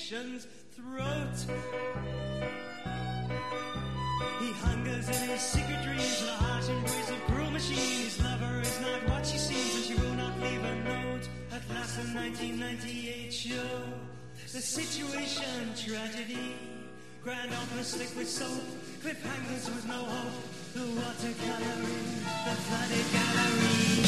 nation's throat. He hungers in his secret dreams, the harsh embrace of cruel machine. His lover is not what she seems, and she will not leave a note. At last, the 1998 show, the situation tragedy. Grand opera slick with soap, cliffhangers with no hope. The watercoloring, the flooded gallery.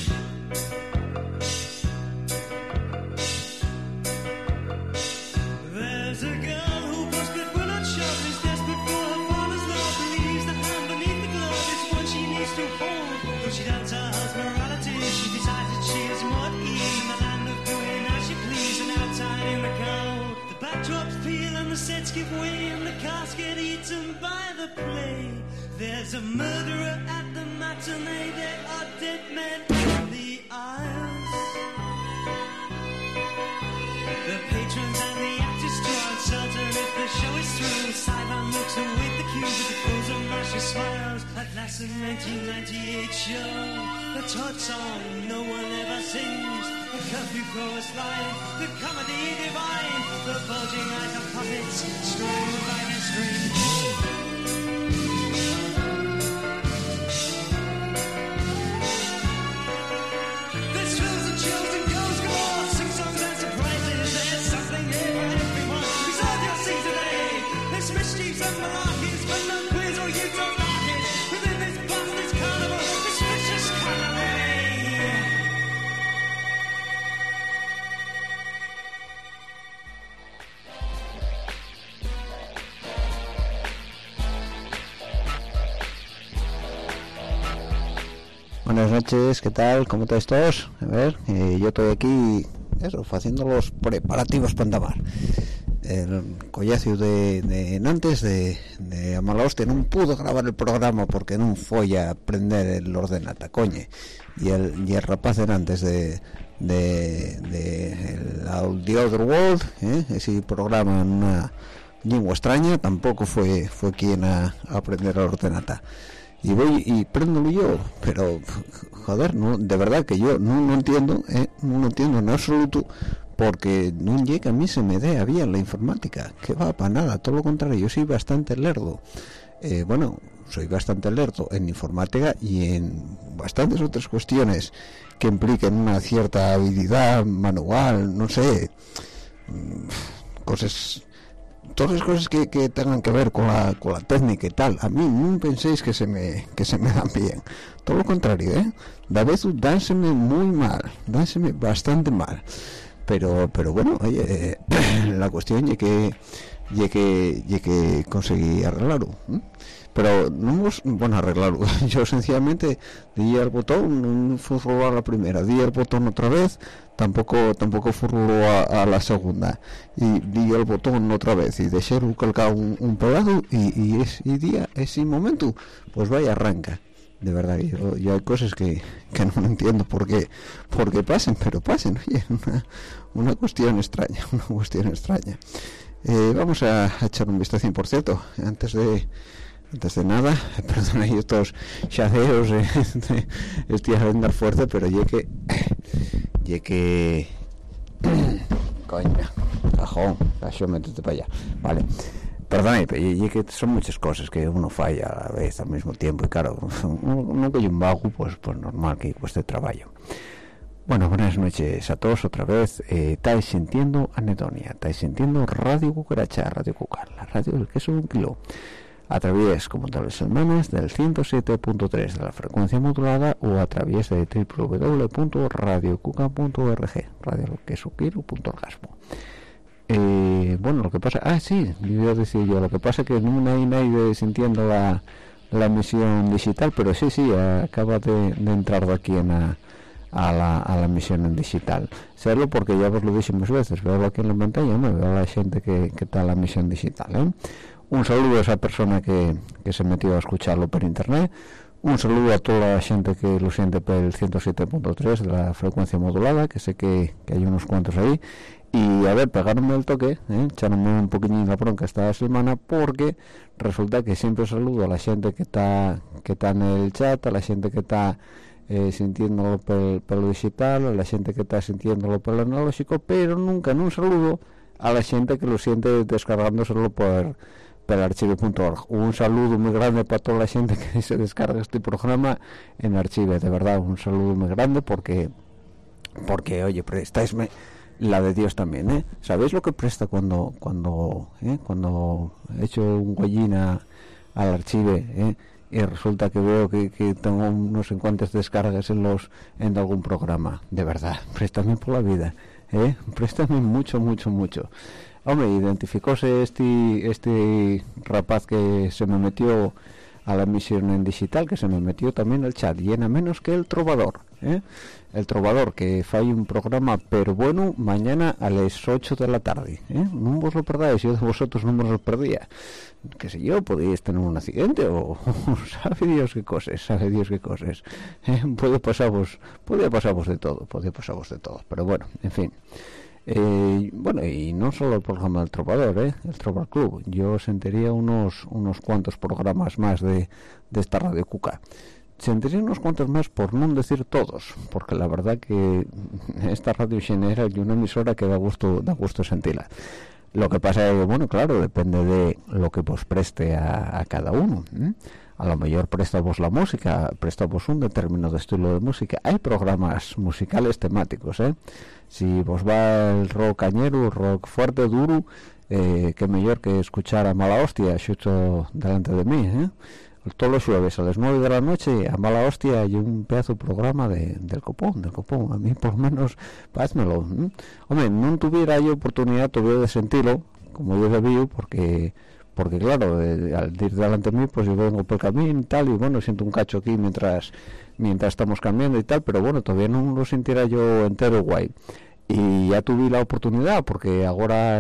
There's a girl who posts but will not show. Is desperate for her father's love. Believes the hand beneath the glove is what she needs to hold. Though she doubts her husband's morality, she decides that she is more at ease in the land of doing as she please. And outside in the cold, the backdrops peel and the sets give way, and the cast get eaten by the play. There's a murderer at the matinee. There are dead men in the aisles. The patrons and the actors too are uncertain if the show is through. Sidon looks await the cue with the close of Marcia smiles. At last, the 1998 show, the Todd song no one ever sings. The curfew chorus line, the comedy divine, the bulging eyes of puppets strung by the strings. Buenas noches, ¿qué tal? ¿Cómo estáis todos? A ver, yo estoy aquí, eso, haciendo los preparativos para andar. El collacio de antes de Amala Hostia no pudo grabar el programa porque no fue a prender el ordenata, coñe. Y el rapaz de antes de The Other World, ese programa en una lengua extraña, tampoco fue quien a aprender el ordenata. Y voy y préndolo yo, pero joder, no, de verdad que yo no entiendo, no entiendo en absoluto, porque no llega que a mí se me dé bien la informática, que va para nada, todo lo contrario, yo soy bastante lerdo. Bueno, soy bastante lerdo en informática y en bastantes otras cuestiones que impliquen una cierta habilidad manual, no sé, cosas, todas las cosas que tengan que ver con la técnica y tal. A mí no penséis que se me dan bien, todo lo contrario, de vez dánseme muy mal, dánseme bastante mal, pero bueno, oye, la cuestión es que conseguí arreglarlo, pero no hemos, bueno, arreglarlo. Yo sencillamente di el botón, no furuló a la primera, di el botón otra vez, tampoco furuló a la segunda, y di el botón otra vez y dejé calcado un pedazo y ese momento pues vaya arranca. De verdad, yo hay cosas que no entiendo por qué pasen, pero pasen. Oye, una cuestión extraña, vamos a echar un vistazo, por cierto, antes de nada, perdona yo estos chaceos, estoy a andar fuerte, pero que coño, cajón, métete para allá, vale. Perdón, y que son muchas cosas que uno falla a la vez al mismo tiempo, y claro, uno que hay un vago, pues normal que cueste trabajo. Bueno, buenas noches a todos otra vez. Estáis sintiendo Anedonia, estáis sintiendo Radio Cucaracha, Radio Cucar, la radio del queso de un kilo, a través, como todas las semanas, del 107.3 de la frecuencia modulada, o a través de www.radiocuca.org, radioquesokilo.orgasmo. Bueno, lo que pasa, sí, yo decía yo, lo que pasa es que no hay nadie sintiendo la emisión digital, pero sí, acaba de entrar de aquí a la emisión en digital. Serlo porque ya os lo dije muchas veces, veo aquí en la pantalla, no veo a la gente que está en la emisión digital, Un saludo a esa persona que se metió a escucharlo por internet. Un saludo a toda la gente que lo siente por el 107.3 de la frecuencia modulada, que sé que hay unos cuantos ahí. Y a ver, pegarme el toque, echarme un poquillín la bronca esta semana, porque resulta que siempre saludo a la gente que está en el chat, a la gente que está sintiéndolo por lo digital, a la gente que está sintiéndolo por lo analógico, pero nunca en un saludo a la gente que lo siente descargándoselo por archive.org. Un saludo muy grande para toda la gente que se descarga este programa en Archive, de verdad, un saludo muy grande porque oye, prestáisme la de Dios también, ¿eh? ¿Sabéis lo que presta cuando echo un huellín al Archive, y resulta que veo que tengo no sé cuántas descargas en algún programa? De verdad, préstame por la vida, préstame mucho. Hombre, identificóse este rapaz que se me metió a la emisión en digital, que se me metió también al chat, y era menos que el Trovador, el Trovador, que fai un programa pero bueno mañana a las 8 de la tarde, no vos lo perdáis, yo de vosotros no me lo perdía, que sé yo, podíais tener un accidente o sabe Dios qué cosas, podía pasaros de todo, pero bueno, en fin. Bueno, y no solo el programa del Trovador, el Trovar Club, yo sentiría unos cuantos programas más de esta Radio Cuca, sentiría unos cuantos más por no decir todos, porque la verdad que esta radio genera y una emisora que da gusto sentirla. Lo que pasa es que, bueno, claro, depende de lo que vos preste a cada uno, A lo mejor presta vos la música, presta vos un determinado estilo de música. Hay programas musicales temáticos, Si vos va el rock cañero, rock fuerte, duro, que mejor que escuchar a Mala Hostia, xusto delante de mí, Todos los jueves a las 9 de la noche a Mala Hostia hay un pedazo de programa del copón. A mí por lo menos, pázmelo. Hombre, no tuviera yo oportunidad todavía de sentirlo, como yo debí, porque claro, al ir delante de mí, pues yo vengo por el camino y tal, y bueno, siento un cacho aquí mientras estamos cambiando y tal, pero bueno, todavía no lo sintiera yo entero guay. Y ya tuve la oportunidad, porque ahora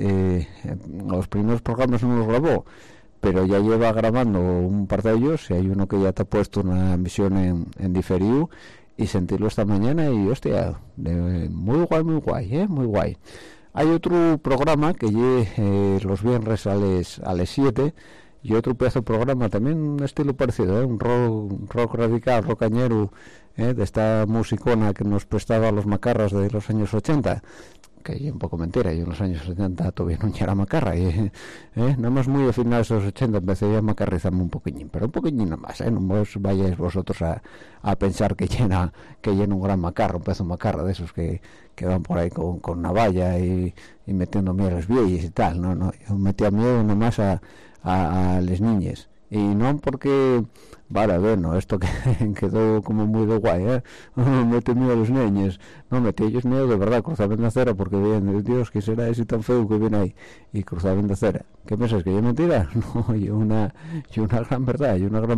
los primeros programas no los grabó, pero ya lleva grabando un par de ellos, y hay uno que ya te ha puesto una emisión en diferido, y sentirlo esta mañana, y hostia, muy guay. Hay otro programa que los viernes a las 7, y otro pedazo de programa también un estilo parecido, un rock radical, rock cañero, de esta musicona que nos prestaba los macarras de los años 80, que es un poco mentira, yo en los años 70 todavía no era macarra, nada más muy a finales de los 80 empecé a macarrizarme un poquillín, pero un poquillín nada más, no vos vayáis vosotros a pensar que llena un gran macarra, un pedazo de macarra de esos que van por ahí con navalla y metiendo miedo a los vieyes y tal, no, yo metía miedo nada más a las niñas, y no porque bueno, esto que quedó como muy de guay, mete miedo a los niños, no, metí ellos miedo de verdad, cruzaban la acera porque veían, Dios, ¿qué será ese tan feo que viene ahí? Y cruzaban la acera. ¿Qué piensas, que yo mentira? No, y una gran verdad,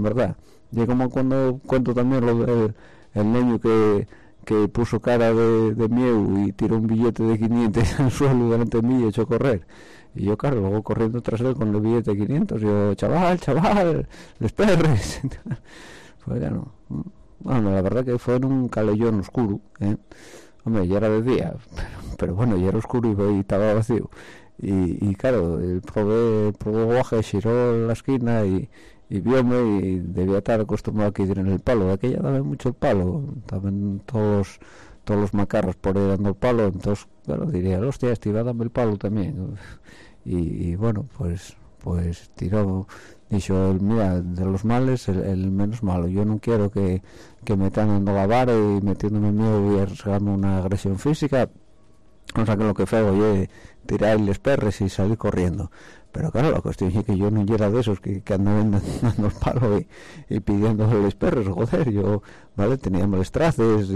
y como cuando cuento también lo del el niño que puso cara de miedo y tiró un billete de 500 al suelo delante de mí y echó a correr. Y yo, claro, luego corriendo tras él con el billete de 500, yo, chaval, les perres. Pues ya no. Bueno, la verdad que fue en un calellón oscuro, Hombre, ya era de día, pero bueno, ya era oscuro y estaba vacío. Y claro, probé guaje, giró la esquina y vióme, y debía estar acostumbrado a que en el palo. De aquella daba mucho el palo, estaban todos los macarros por ahí dando el palo, entonces claro, diría, hostia, este iba a darme el palo también. Y bueno, pues tiró, dijo, mira, de los males el menos malo. Yo no quiero que me están dando la vara y metiéndome miedo y arriesgarme una agresión física, o sea que lo que fue, oye, tirar les perres y salir corriendo. Pero claro, la cuestión es que yo no era de esos que andaban dando el palo y pidiéndole los perros, joder, yo, vale, teníamos los traces,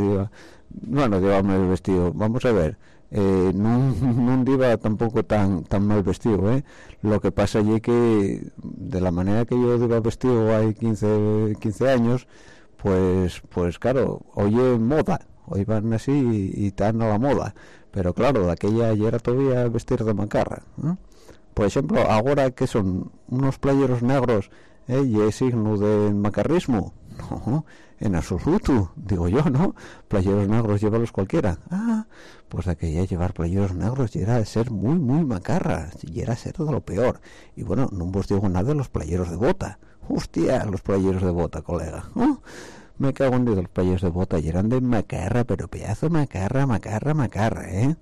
llevaba el vestido, vamos a ver, no iba tampoco tan mal vestido, lo que pasa allí que de la manera que yo iba vestido hay 15 años, pues claro, oye, moda, hoy van así y están a la moda, pero claro, de aquella ya era todavía vestir de macarra, Por ejemplo, ahora que son unos playeros negros, y es signo de macarrismo. No, en absoluto, digo yo, ¿no? Playeros negros llévalos cualquiera. Pues de aquella llevar playeros negros y era ser muy macarra, y era ser de lo peor. Y bueno, no os digo nada de los playeros de bota. Hostia, los playeros de bota, colega. Me cago en Dios, los playeros de bota y eran de macarra, pero pedazo macarra,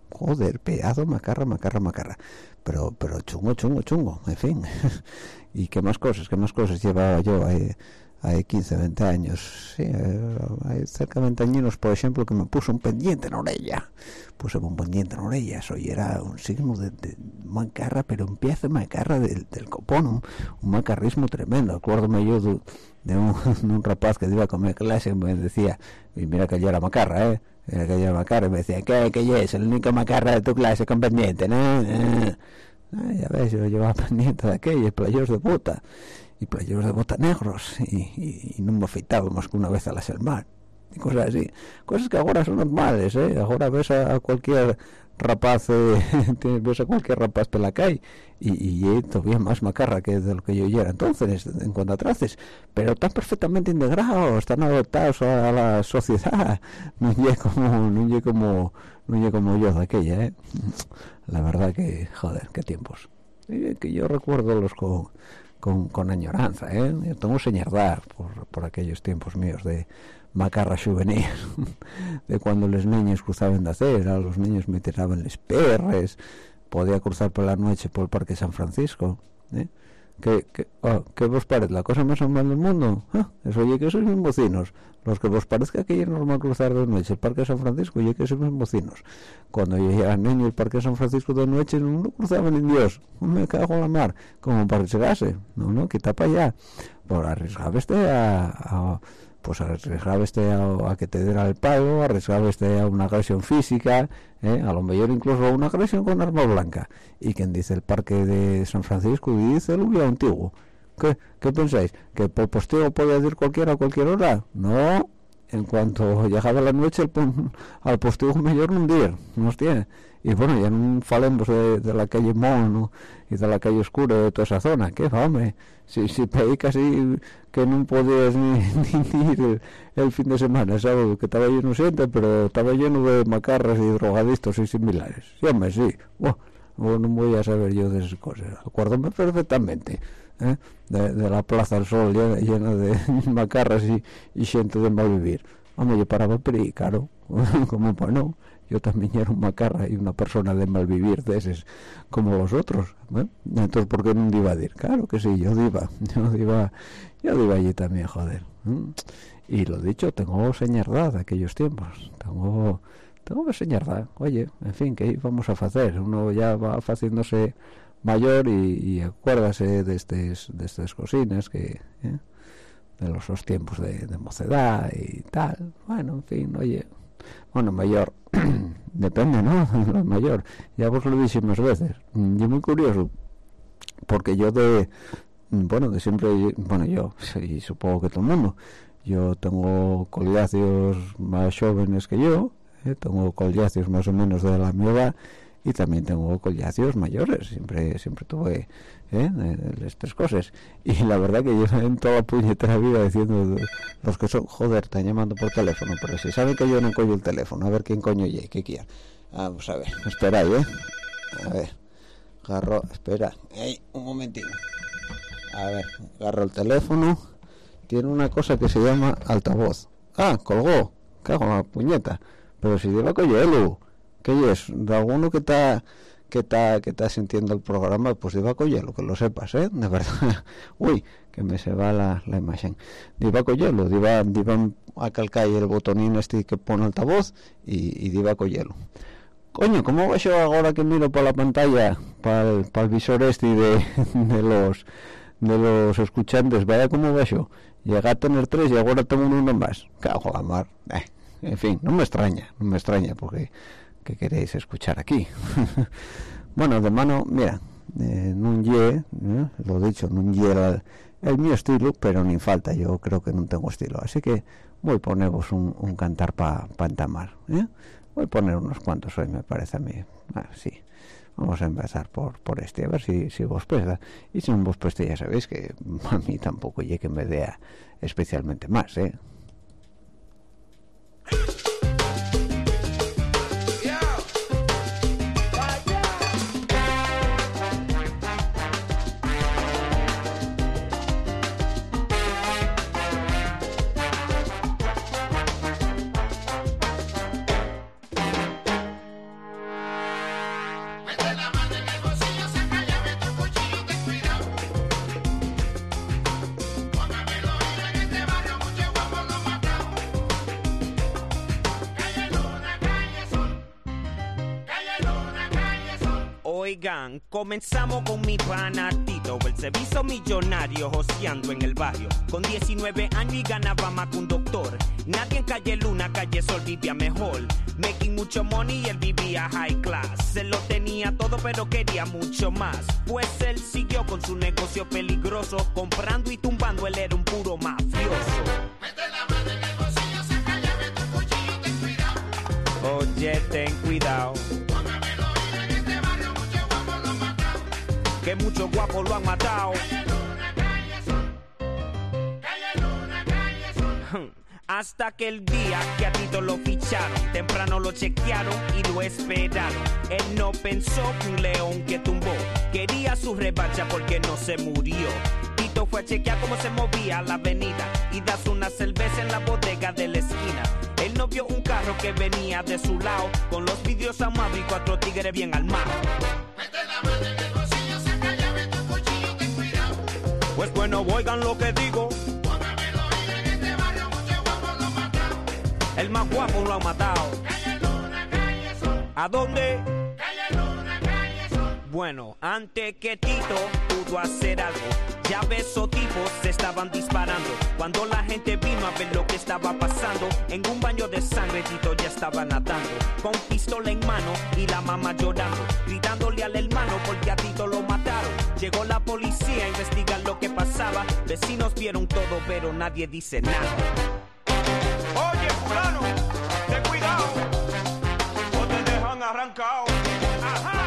joder, pedazo macarra, pero chungo, en fin. Y qué más cosas llevaba yo hay 15, 20 años, sí, hay cerca de 20 años, por ejemplo, que me puso un pendiente en orella, eso y era un signo de macarra, pero un pieza de macarra del copón, un macarrismo tremendo. Acuérdome yo de un rapaz que iba a comer clase y me decía, y mira que yo era macarra, mira que yo era macarra, y me decía, ¿qué es? El único macarra de tu clase con pendiente, ¿no? Ya ves, yo llevaba pendiente de aquello, playeros de bota, y playeros de bota negros, y no me afeitaba más que una vez a la semana, y cosas así, cosas que ahora son normales, ahora ves a cualquier rapaz, ves a cualquier rapaz por la calle, y todavía más macarra que de lo que yo era entonces, en cuanto a traces, pero están perfectamente integrados, están adaptados a la sociedad, no llegue como yo de aquella, la verdad que, joder, qué tiempos, que yo recuerdo los con añoranza, yo tengo señardad por aquellos tiempos míos de macarra juvenil, de cuando los niños cruzaban de acera, los niños me tiraban les perres, podía cruzar por la noche por el Parque San Francisco, ¿qué vos parece? ¿La cosa más normal del mundo? Eso oye que sois mis vecinos, los que vos parezca que es normal cruzar de noche el Parque San Francisco, oye que sois mis vecinos. Cuando yo era niño el Parque San Francisco de noche no cruzaba ni Dios, me cago en la mar, como para arriesgarse, no, quita para allá, por arriesgaba a que te diera el palo, arriesgaba a una agresión física, a lo mejor incluso a una agresión con arma blanca. Y quien dice el Parque de San Francisco dice el Ubio antiguo. ¿Qué pensáis? ¿Que por postigo podía ir cualquiera a cualquier hora? No, en cuanto llegaba la noche al postigo mejor no ir, nos tiene. Y bueno, ya no falemos de la calle Mon, ¿no? Y de la calle Oscura, de toda esa zona, que hombre, si pedí casi que no podías ni ir el fin de semana, ¿sabes? Que estaba lleno de gente, pero estaba lleno de macarras y drogadictos y similares. Sí, hombre, sí. Bueno, no voy a saber yo de esas cosas. Acuérdame perfectamente, de la Plaza del Sol llena de macarras y gente de malvivir. Hombre, yo paraba por ahí, claro, como pues no. Yo también era un macarra y una persona de malvivir de esos como vosotros, entonces ¿por qué no iba a ir? Claro que sí, yo iba allí también, joder. Y lo dicho, tengo señardad de aquellos tiempos, tengo señardad. Oye, en fin, ¿qué vamos a hacer? Uno ya va haciéndose mayor y acuérdase de estas cosinas que de los tiempos de mocedad y tal. Bueno, en fin, oye, bueno, mayor depende, ¿no? Mayor, ya vos lo dije más veces. Y muy curioso porque yo de siempre, yo y supongo que todo el mundo, yo tengo colegios más jóvenes que yo, tengo colegios más o menos de la mi edad, y también tengo colegios mayores, siempre tuve estas cosas, y la verdad que yo en toda la puñetera vida diciendo los que son, joder, están llamando por teléfono, pero si saben que yo no cojo el teléfono, a ver quién coño y qué quiere. Vamos a ver, espera ahí, a ver, espera, un momentito, a ver, agarro el teléfono, tiene una cosa que se llama altavoz. Colgó, cago en la puñeta, pero si yo lo cojo él, ¿qué es? De alguno que está sintiendo el programa, pues iba a cogerlo, que lo sepas, de verdad. Uy, que me se va la imagen. Iba a cogerlo, iba a calcar el botonín este que pone altavoz y iba a cogerlo. Coño, ¿cómo va yo ahora que miro para la pantalla, para el visor este de los escuchantes? Vaya cómo va yo. Llegué a tener 3 y ahora tengo uno más. Cago la mar. En fin, no me extraña, porque ¿qué queréis escuchar aquí? Bueno, de mano, mira, lo dicho, no lle el mío estilo, pero ni falta, yo creo que no tengo estilo, así que voy a poneros un cantar para entamar, voy a poner unos cuantos hoy, me parece a mí. Sí, vamos a empezar por este, a ver si vos presta, y si no vos presta ya sabéis que a mí tampoco llegue que me dé especialmente más, Oigan, comenzamos con mi pana Tito. Él se hizo millonario joseando en el barrio. Con 19 años y ganaba más que un doctor. Nadie en Calle Luna, Calle Sol vivía mejor. Making mucho money y él vivía high class. Él lo tenía todo pero quería mucho más. Pues él siguió con su negocio peligroso. Comprando y tumbando, él era un puro mafioso. Mete la mano en el bolsillo, saca llave, tu cuchillo, ten cuidado. Oye, ten cuidado. Que muchos guapos lo han matado. Calle Luna, calle Sol. Calle Luna, calle Sol. Hasta que el día que a Tito lo ficharon, temprano lo chequearon y lo esperaron. Él no pensó que un león que tumbó quería su revancha porque no se murió. Tito fue a chequear cómo se movía la avenida y das una cerveza en la bodega de la esquina. Él no vio un carro que venía de su lado con los vidrios amados y 4 tigres bien armados. Mete la mano en el bolsillo, saca llave, tu cuchillo, ten cuidado. Pues bueno, oigan lo que digo. Póngamelo oír, en este barrio muchos guapos lo han matado. El más guapo lo ha matado. Calle Luna, calle Sol. ¿A dónde? Calle Luna, calle Sol. Bueno, antes que Tito pudo hacer algo, ya ves, esos tipos se estaban disparando. Cuando la gente vino a ver lo que estaba pasando, en un baño de sangre Tito ya estaba nadando, con pistola en mano y la mamá llorando, gritándole al hermano porque a Tito lo mataron. Llegó la policía a investigar lo que pasaba. Vecinos vieron todo pero nadie dice nada. Oye, fulano, ten cuidado, o te dejan arrancado. Ajá.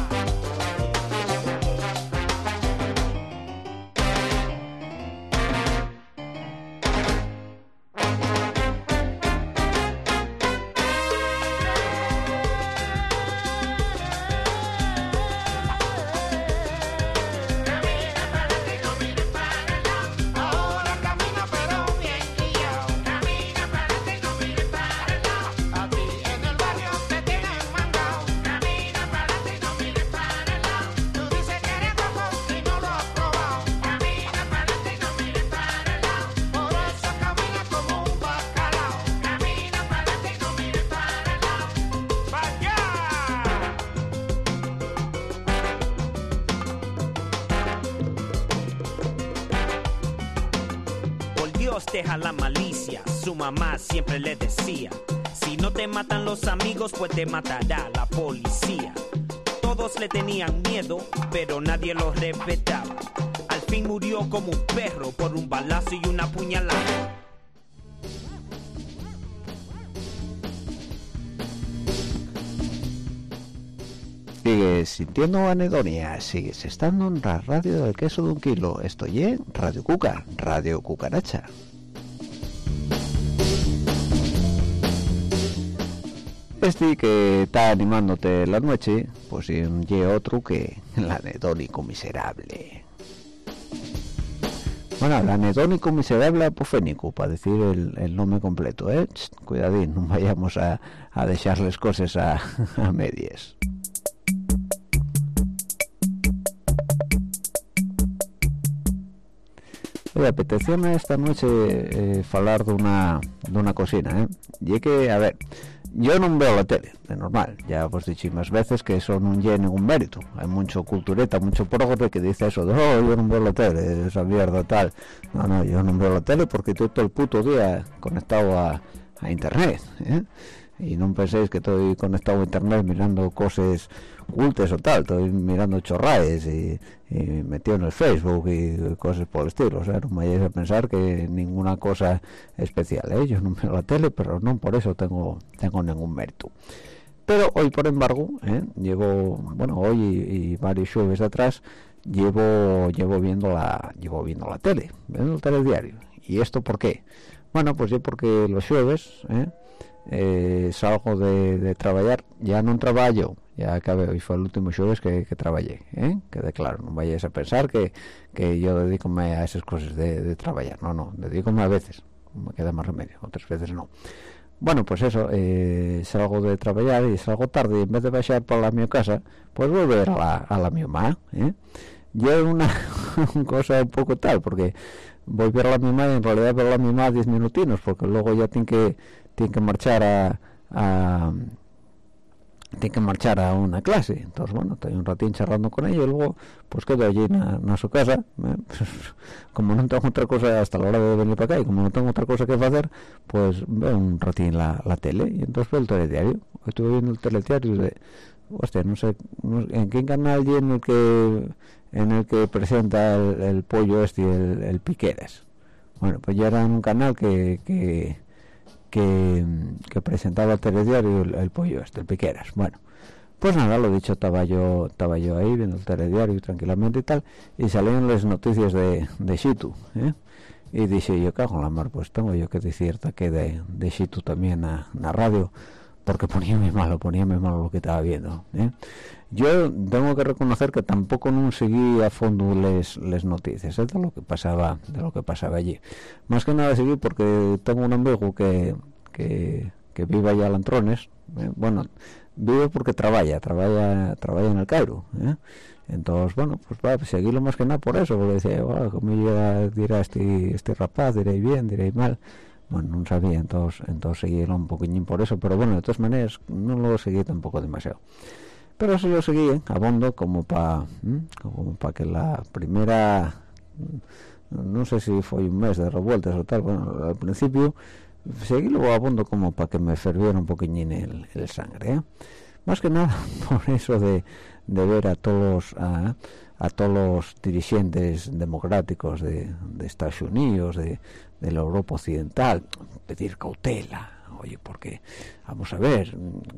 Deja la malicia, su mamá siempre le decía, si no te matan los amigos, pues te matará la policía. Todos le tenían miedo, pero nadie lo respetaba. Al fin murió como un perro por un balazo y una puñalada. Sigues sintiendo anedonia, sigues estando en la radio del queso de un kilo. Estoy en Radio Cuca, Radio Cucaracha. Este que está animándote la noche, pues y otro que el anedónico miserable. Bueno, el anedónico miserable apofénico, para decir el nombre completo, ¿eh? Cuidadín, no vayamos a dejarles cosas a medias. Oye, apetecióme esta noche falar de una cocina, ¿eh? Y es que, a ver, yo no veo la tele, de normal, ya os he dicho más veces que eso no tiene ningún mérito. Hay mucho cultureta, mucho progre que dice eso de, yo no veo la tele, esa mierda tal. No, yo no veo la tele porque estoy todo el puto día conectado a internet, ¿eh? Y no penséis que estoy conectado a internet mirando cosas cultes o tal, estoy mirando chorraes y metido en el Facebook y cosas por el estilo. O sea, no me vayáis a pensar que ninguna cosa especial, ¿eh? Yo no veo la tele, pero no por eso tengo ningún mérito. Pero hoy, por embargo, hoy y varios jueves atrás llevo viendo la tele, viendo el telediario. ¿Y esto por qué? Bueno, pues yo porque los jueves salgo de trabajar, ya no trabajo, ya acabé, hoy fue el último jueves que trabajé, quede claro, no vayáis a pensar que yo dedícome a esas cosas de trabajar, no, dedícome a veces, me queda más remedio, otras veces no. Bueno, pues eso, salgo de trabajar y salgo tarde y en vez de bajar para mi casa, pues volver a la mi mamá, y es una cosa un poco tal, porque voy a ver a la mi mamá y en realidad ver a la mi mamá 10 minutinos, porque luego ya tiene que marchar a tiene que marchar a una clase. Entonces, bueno, estoy un ratín charlando con ella y luego pues quedo allí en su casa. Como no tengo otra cosa hasta la hora de venir para acá y como no tengo otra cosa que hacer, pues veo un ratín la tele y entonces veo el telediario. Hoy estuve viendo el telediario de, hostia, no sé en qué canal y en el que presenta el pollo este y el Piqueras. Bueno, pues ya era un canal que presentaba el telediario el pollo este, el Piqueras. Bueno, pues nada, lo dicho, estaba yo ahí viendo el telediario tranquilamente y tal, y salieron las noticias de Xitu, y dije yo, cago en la mar, pues tengo yo que decir que de Xitu también a radio, porque poníame malo lo que estaba viendo, Yo tengo que reconocer que tampoco no seguí a fondo les noticias de lo que pasaba allí. Más que nada seguí porque tengo un amigo que vive allá a Lantrones, bueno, vive porque trabaja en el Cairo, entonces bueno, pues va, seguirlo más que nada por eso, porque decía, ¿cómo dirá este rapaz? ¿Diré bien? ¿Diré mal? Bueno, no sabía, entonces seguílo un poquillín por eso, pero bueno, de todas maneras no lo seguí tampoco demasiado. Pero sí lo seguí a fondo como para que la primera, no sé si fue un mes de revueltas o tal, bueno, al principio seguílo a fondo como para que me ferviera un poquillín el sangre, más que nada por eso de ver a todos los dirigentes democráticos de Estados Unidos, de la Europa occidental, pedir cautela. Oye, porque vamos a ver,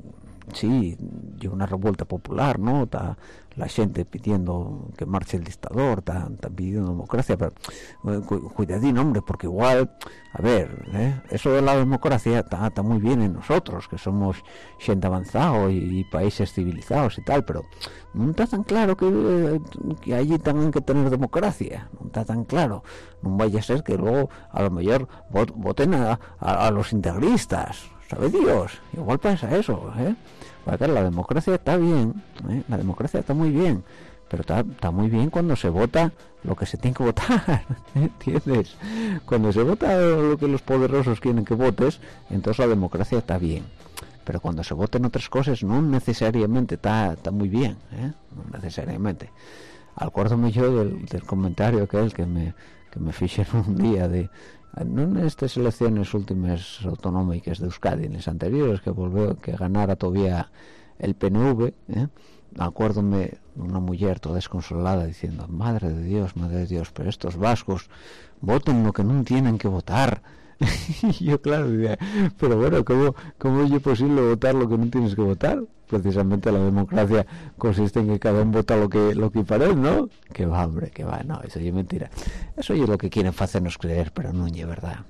sí, yo una revuelta popular, ¿no? Está la gente pidiendo que marche el dictador, está pidiendo democracia, pero cuidadín, hombre, porque igual, a ver, eso de la democracia está muy bien en nosotros, que somos gente avanzado y países civilizados y tal, pero no está tan claro que allí tengan que tener democracia, no está tan claro. No vaya a ser que luego a lo mejor voten a los integristas, ¿sabe Dios? Igual pasa eso, Porque la democracia está bien, la democracia está muy bien, pero está muy bien cuando se vota lo que se tiene que votar, ¿entiendes? Cuando se vota lo que los poderosos quieren que votes, entonces la democracia está bien. Pero cuando se voten otras cosas no necesariamente está muy bien, no necesariamente. Acuérdame yo del comentario que me fijaron un día no en estas elecciones últimas autonómicas de Euskadi, en las anteriores que ganara todavía el PNV, acuérdome de una mujer toda desconsolada diciendo, madre de Dios, pero estos vascos voten lo que no tienen que votar. Y yo claro diría, pero bueno, ¿cómo es posible votar lo que no tienes que votar? Precisamente la democracia consiste en que cada uno vota lo que parece, ¿no? Que va, hombre, que va, no, eso es mentira. Eso es lo que quieren hacernos creer, pero no es verdad.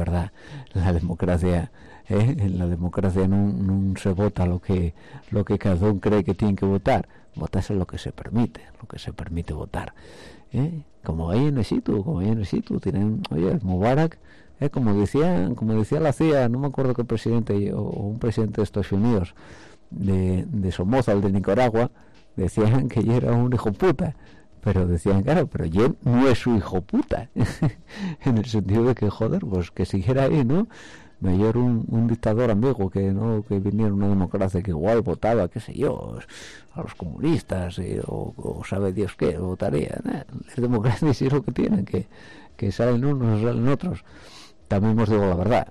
La democracia, en la democracia no se vota lo que cada uno cree que tiene que votar, votarse lo que se permite votar, como ahí en Egipto tienen, oye, Mubarak, como decía la CIA, no me acuerdo qué presidente o un presidente de Estados Unidos de Somoza, el de Nicaragua, decían que yo era un hijo puta, pero decían, claro, pero yo no es su hijo puta, en el sentido de que, joder, pues que siguiera ahí, ¿no? Mejor un dictador amigo que viniera una democracia que igual votaba, qué sé yo, a los comunistas, o sabe Dios qué, votaría, las democracias sí es lo que tienen, que salen unos, salen otros. También os digo la verdad,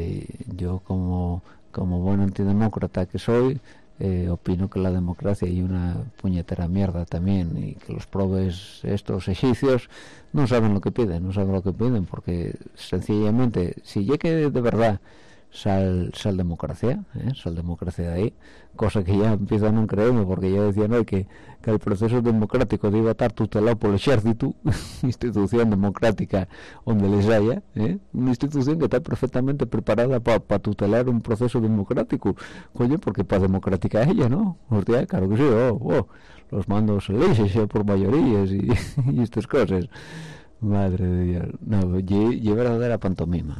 yo como buen antidemócrata que soy, opino que la democracia y una puñetera mierda también, y que los probes estos egipcios no saben lo que piden, porque sencillamente si llegue de verdad sal democracia de ahí, cosa que ya empiezo a no creerme, porque ya decían hoy que el proceso democrático debe estar tutelado por el ejército, institución democrática donde les haya, una institución que está perfectamente preparada para tutelar un proceso democrático, coño, porque para democrática ella, ¿no? Hostia, claro que sí, los mandos eligen por mayorías y estas cosas, madre de Dios, no, y verdadera pantomima,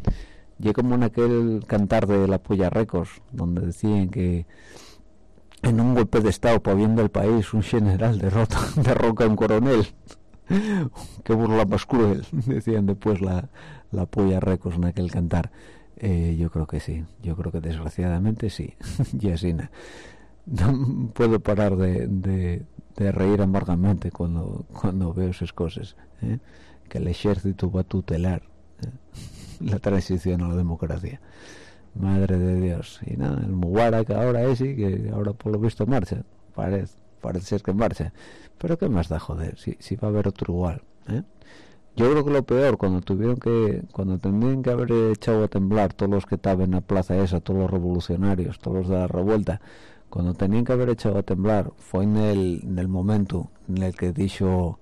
y como en aquel cantar de la Polla Records, donde decían que en un golpe de estado para bien del país un general derroca a un coronel. Qué burla más cruel, decían después la Polla Records en aquel cantar. Yo creo que sí, yo creo que desgraciadamente sí. Y así no puedo parar de reír amargamente cuando veo esas cosas, que el ejército va a tutelar la transición a la democracia. Madre de Dios. Y nada, el Mubarak ahora que ahora por lo visto marcha, parece ser que marcha, pero qué más da, joder, si va a haber otro igual, Yo creo que lo peor cuando tendrían que haber echado a temblar todos los que estaban en la plaza esa, todos los revolucionarios, todos los de la revuelta, cuando tenían que haber echado a temblar fue en el momento en el que dijo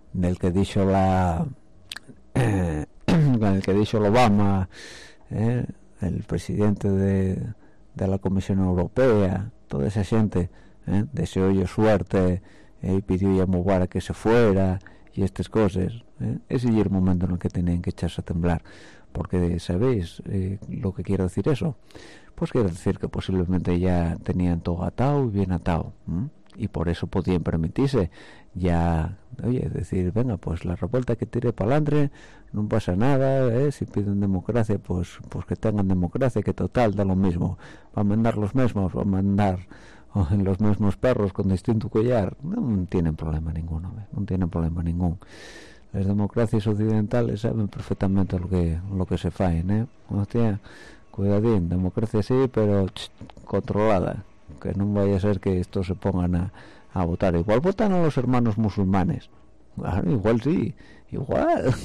el Obama, el presidente de la Comisión Europea, toda esa gente, deseó yo suerte, y pidió a Mubarak que se fuera y estas cosas, ese es el momento en el que tenían que echarse a temblar, porque sabéis lo que quiere decir eso. Pues quiere decir que posiblemente ya tenían todo atado y bien atado, y por eso podían permitirse ya, oye, decir, venga, pues la revuelta que tire para adelante, no pasa nada, si piden democracia, pues que tengan democracia, que total da lo mismo, va a mandar los mismos los mismos perros con distinto collar, no tienen problema ninguno, no tienen problema ningún. Las democracias occidentales saben perfectamente lo que se faen, hostia, cuidadín, democracia sí, pero controlada, que no vaya a ser que estos se pongan a votar. Igual votan a los hermanos musulmanes, claro, igual sí, igual.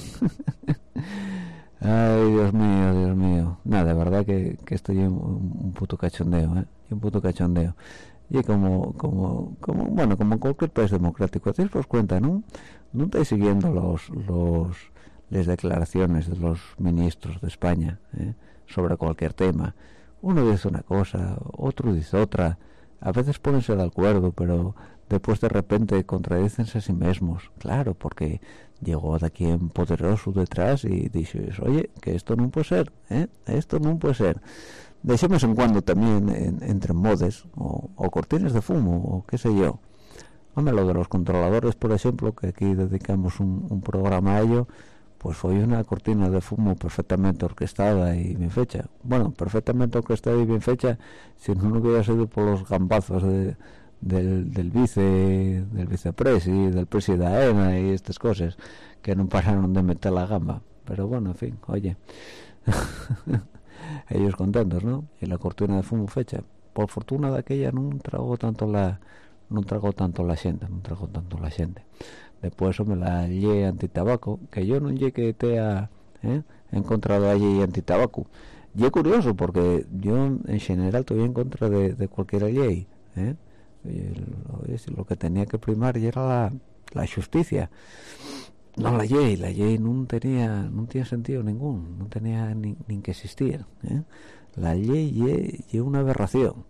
Ay, Dios mío, nada, de verdad que esto es un puto cachondeo, un puto cachondeo. Y como cualquier país democrático, te das cuenta, no estáis siguiendo las declaraciones de los ministros de España, sobre cualquier tema. Uno dice una cosa, otro dice otra, a veces pónganse de acuerdo, pero después de repente contradícense a sí mismos, claro, porque llegó de aquí un poderoso detrás y dice, oye, que esto no puede ser, esto no puede ser. De vez en cuando también entre modes o cortinas de fumo o qué sé yo. Hombre, lo de los controladores, por ejemplo, que aquí dedicamos un programa a ello, pues fue una cortina de fumo perfectamente orquestada y bien fecha. Bueno, perfectamente orquestada y bien fecha, si no hubiera sido por los gambazos del vicepresi, del presi de AENA y estas cosas, que no pararon de meter la gamba. Pero bueno, en fin, oye, ellos contentos, ¿no? Y la cortina de fumo fecha. Por fortuna de aquella no tragó tanto la gente. Después me la ley antitabaco, que yo no llegué que te ha encontrado allí antitabaco. Y es curioso porque yo en general estoy en contra de cualquier ley, lo que tenía que primar ya era la justicia, no la ley no tenía sentido ningún, no tenía ni que existir, la ley es una aberración,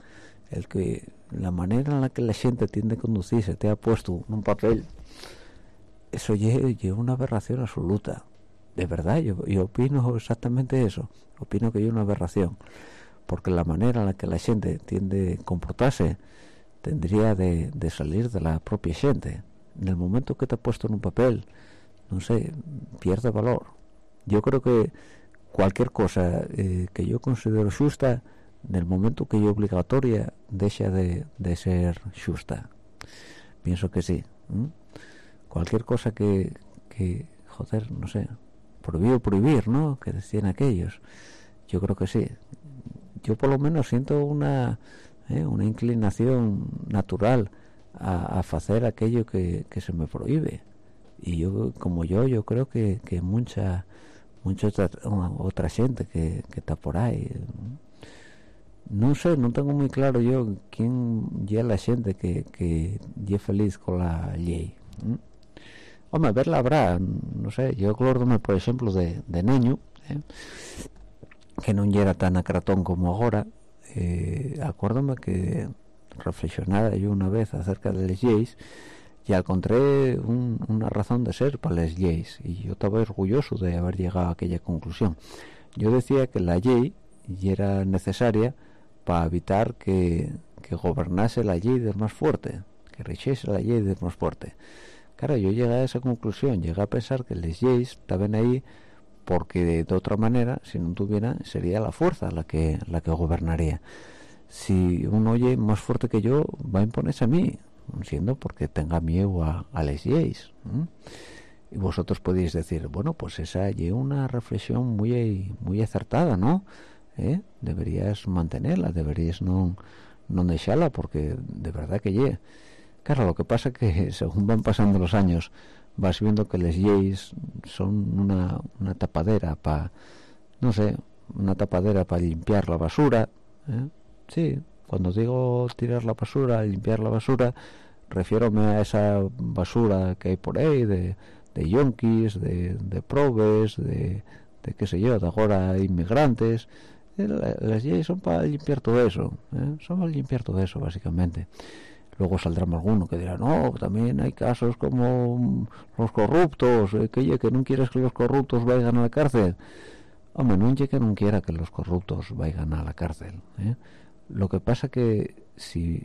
la manera en la que la gente tiende a conducirse te ha puesto en un papel, eso es una aberración absoluta, de verdad. Yo opino exactamente eso, opino que es una aberración, porque la manera en la que la gente tiende a comportarse tendría de salir de la propia gente. En el momento que te ha puesto en un papel, no sé, pierde valor. Yo creo que cualquier cosa que yo considero justa, en el momento que es obligatoria, deja de ser justa. Pienso que sí. Cualquier cosa que joder, no sé, prohibir, ¿no? Que decían aquellos. Yo creo que sí. Yo por lo menos siento una inclinación natural a hacer aquello que se me prohíbe. Y yo creo que mucha otra gente que está por ahí. No sé, no tengo muy claro yo quién es la gente que es feliz con la ley. Hombre, verla habrá, no sé, yo acuérdome por ejemplo de niño, que no era tan acratón como ahora, acuérdome que reflexionara yo una vez acerca de las leyes y encontré una razón de ser para las leyes, y yo estaba orgulloso de haber llegado a aquella conclusión. Yo decía que la ley era necesaria para evitar que gobernase la ley del más fuerte, que rigiese la ley del más fuerte. Claro, yo llegué a esa conclusión, llegué a pensar que las leyes estaban ahí porque de otra manera, si no tuvieran, sería la fuerza la que gobernaría. si uno oye más fuerte que yo va a imponerse a mí, siendo porque tenga miedo a les lleis. Y vosotros podéis decir, bueno, pues esa es una reflexión muy acertada, ¿no? Deberías mantenerla, deberías no dejarla, porque de verdad que ye. Claro, lo que pasa es que según van pasando los años vas viendo que les lleis son una tapadera para, no sé, una tapadera para limpiar la basura. Sí, cuando digo tirar la basura, limpiar la basura, refiérome a esa basura que hay por ahí de yonkis, de probes, de qué sé yo, de ahora inmigrantes. Las leyes son para limpiar todo eso, son para limpiar todo eso básicamente. Luego saldrá alguno que dirá, no, también hay casos como los corruptos, que no quieres que los corruptos vayan a la cárcel. Hombre, no es que no quiera que los corruptos vayan a la cárcel. Lo que pasa que si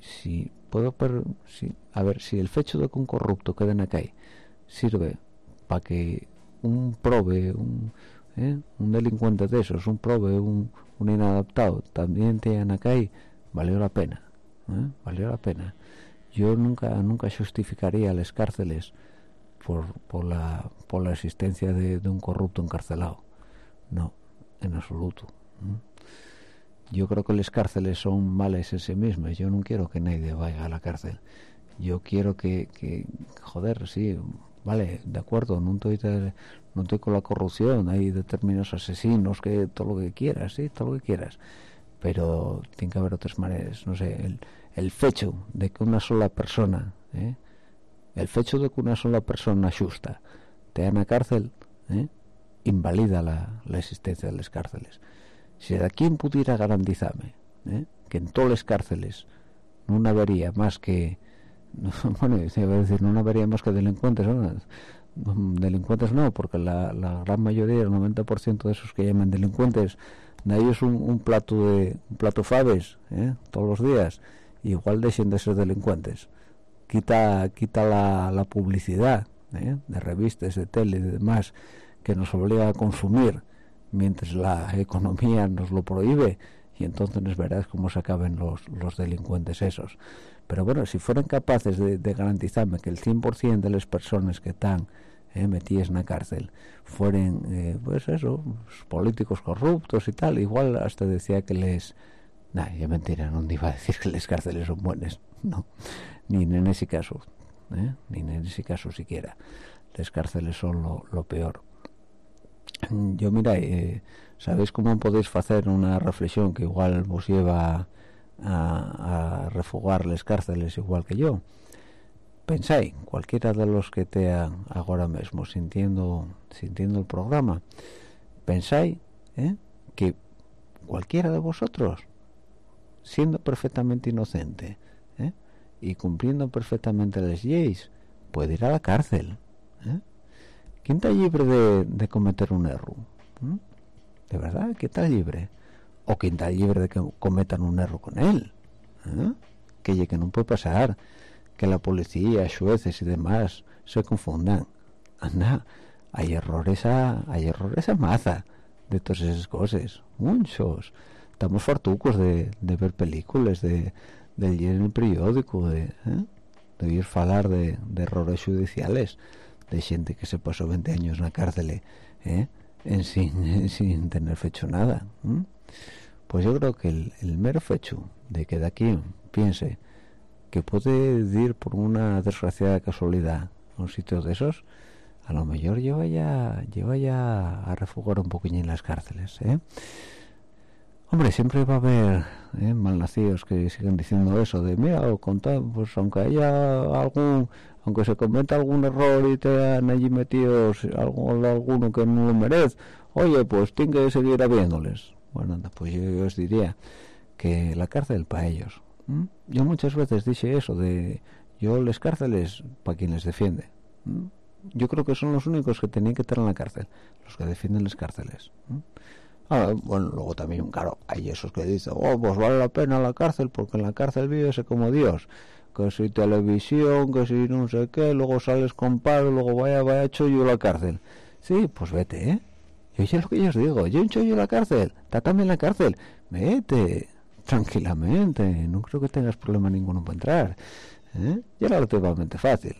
el hecho de que un corrupto quede en la calle sirve para que un probe, un delincuente de esos, un probe, un inadaptado también te en la calle, valió la pena. Valió la pena. Yo nunca justificaría las cárceles por la existencia de un corrupto encarcelado. No, en absoluto. Yo creo que las cárceles son males en sí mismas. Yo no quiero que nadie vaya a la cárcel. Yo quiero que joder, sí, vale, de acuerdo, no estoy con la corrupción, hay determinados asesinos, que todo lo que quieras, sí, todo lo que quieras, pero tiene que haber otras maneras. No sé, el hecho de que una sola persona justa te en la cárcel, invalida la existencia de las cárceles. Si de aquí pudiera garantizarme que en todas las cárceles no habría más que bueno, iba a decir, no habría más que delincuentes, ¿no? Delincuentes no, porque la gran mayoría, el 90% de esos que llaman delincuentes, de ellos un plato faves, todos los días, igual dejen de ser delincuentes. Quita la publicidad, de revistas, de tele y demás, que nos obliga a consumir mientras la economía nos lo prohíbe, y entonces verás cómo se acaben los delincuentes esos. Pero bueno, si fueran capaces de garantizarme que el 100% de las personas que están metidas en la cárcel fueran, pues eso, políticos corruptos y tal, igual hasta decía que les... Nah, ya mentira, no iba a decir que las cárceles son buenas, no, ni en ese caso, ni en ese caso siquiera. Las cárceles son lo peor. Yo mira, ¿sabéis cómo podéis hacer una reflexión que igual vos lleva a refugar las cárceles igual que yo? Pensáis, cualquiera de los que te ahora mismo sintiendo el programa, pensáis que cualquiera de vosotros, siendo perfectamente inocente y cumpliendo perfectamente las leyes, puede ir a la cárcel. ¿Quién está libre de cometer un error? ¿De verdad? ¿Quién está libre? ¿O quién está libre de que cometan un error con él? Que no puede pasar que la policía, jueces y demás se confundan. Anda, hay errores a maza de todas esas cosas, muchos. Estamos fartucos de ver películas, de leer en el periódico, de oír hablar de errores judiciales, de gente que se pasó 20 años en la cárcel sin tener fecho nada. Pues yo creo que el mero fecho de que de aquí piense que puede ir por una desgraciada casualidad a un sitio de esos, a lo mejor lleva ya a refugiar un poquillo en las cárceles. Hombre, siempre va a haber malnacidos que siguen diciendo eso de mira, o contar, pues aunque se cometa algún error y te han allí metidos alguno que no lo merece, oye, pues tiene que seguir habiéndoles. Bueno, pues yo os diría que la cárcel para ellos. Yo muchas veces dije eso de yo las cárceles para quien les defiende. Yo creo que son los únicos que tenían que estar en la cárcel, los que defienden las cárceles. Bueno, luego también, claro, hay esos que dicen, pues vale la pena la cárcel porque en la cárcel vives como Dios, que si televisión, que si no sé qué, luego sales con paro, luego vaya chollo la cárcel. Sí, pues vete, Yo ya es lo que yo os digo, yo un chollo la cárcel, está también en la cárcel, vete, tranquilamente, no creo que tengas problema ninguno para entrar. Ya relativamente fácil,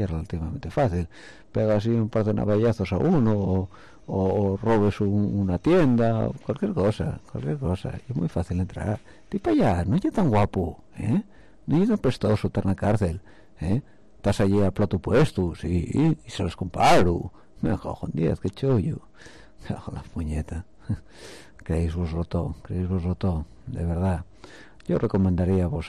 pega así un par de navallazos a uno o robes una tienda, cualquier cosa, es muy fácil entrar. Tipo allá, no es tan guapo, no es tan prestoso estar en la cárcel, estás allí a plato puesto, sí, y se los comparo, me cago en 10, qué chollo, me cago en la puñeta. Creéis vos roto, de verdad. Yo recomendaría vos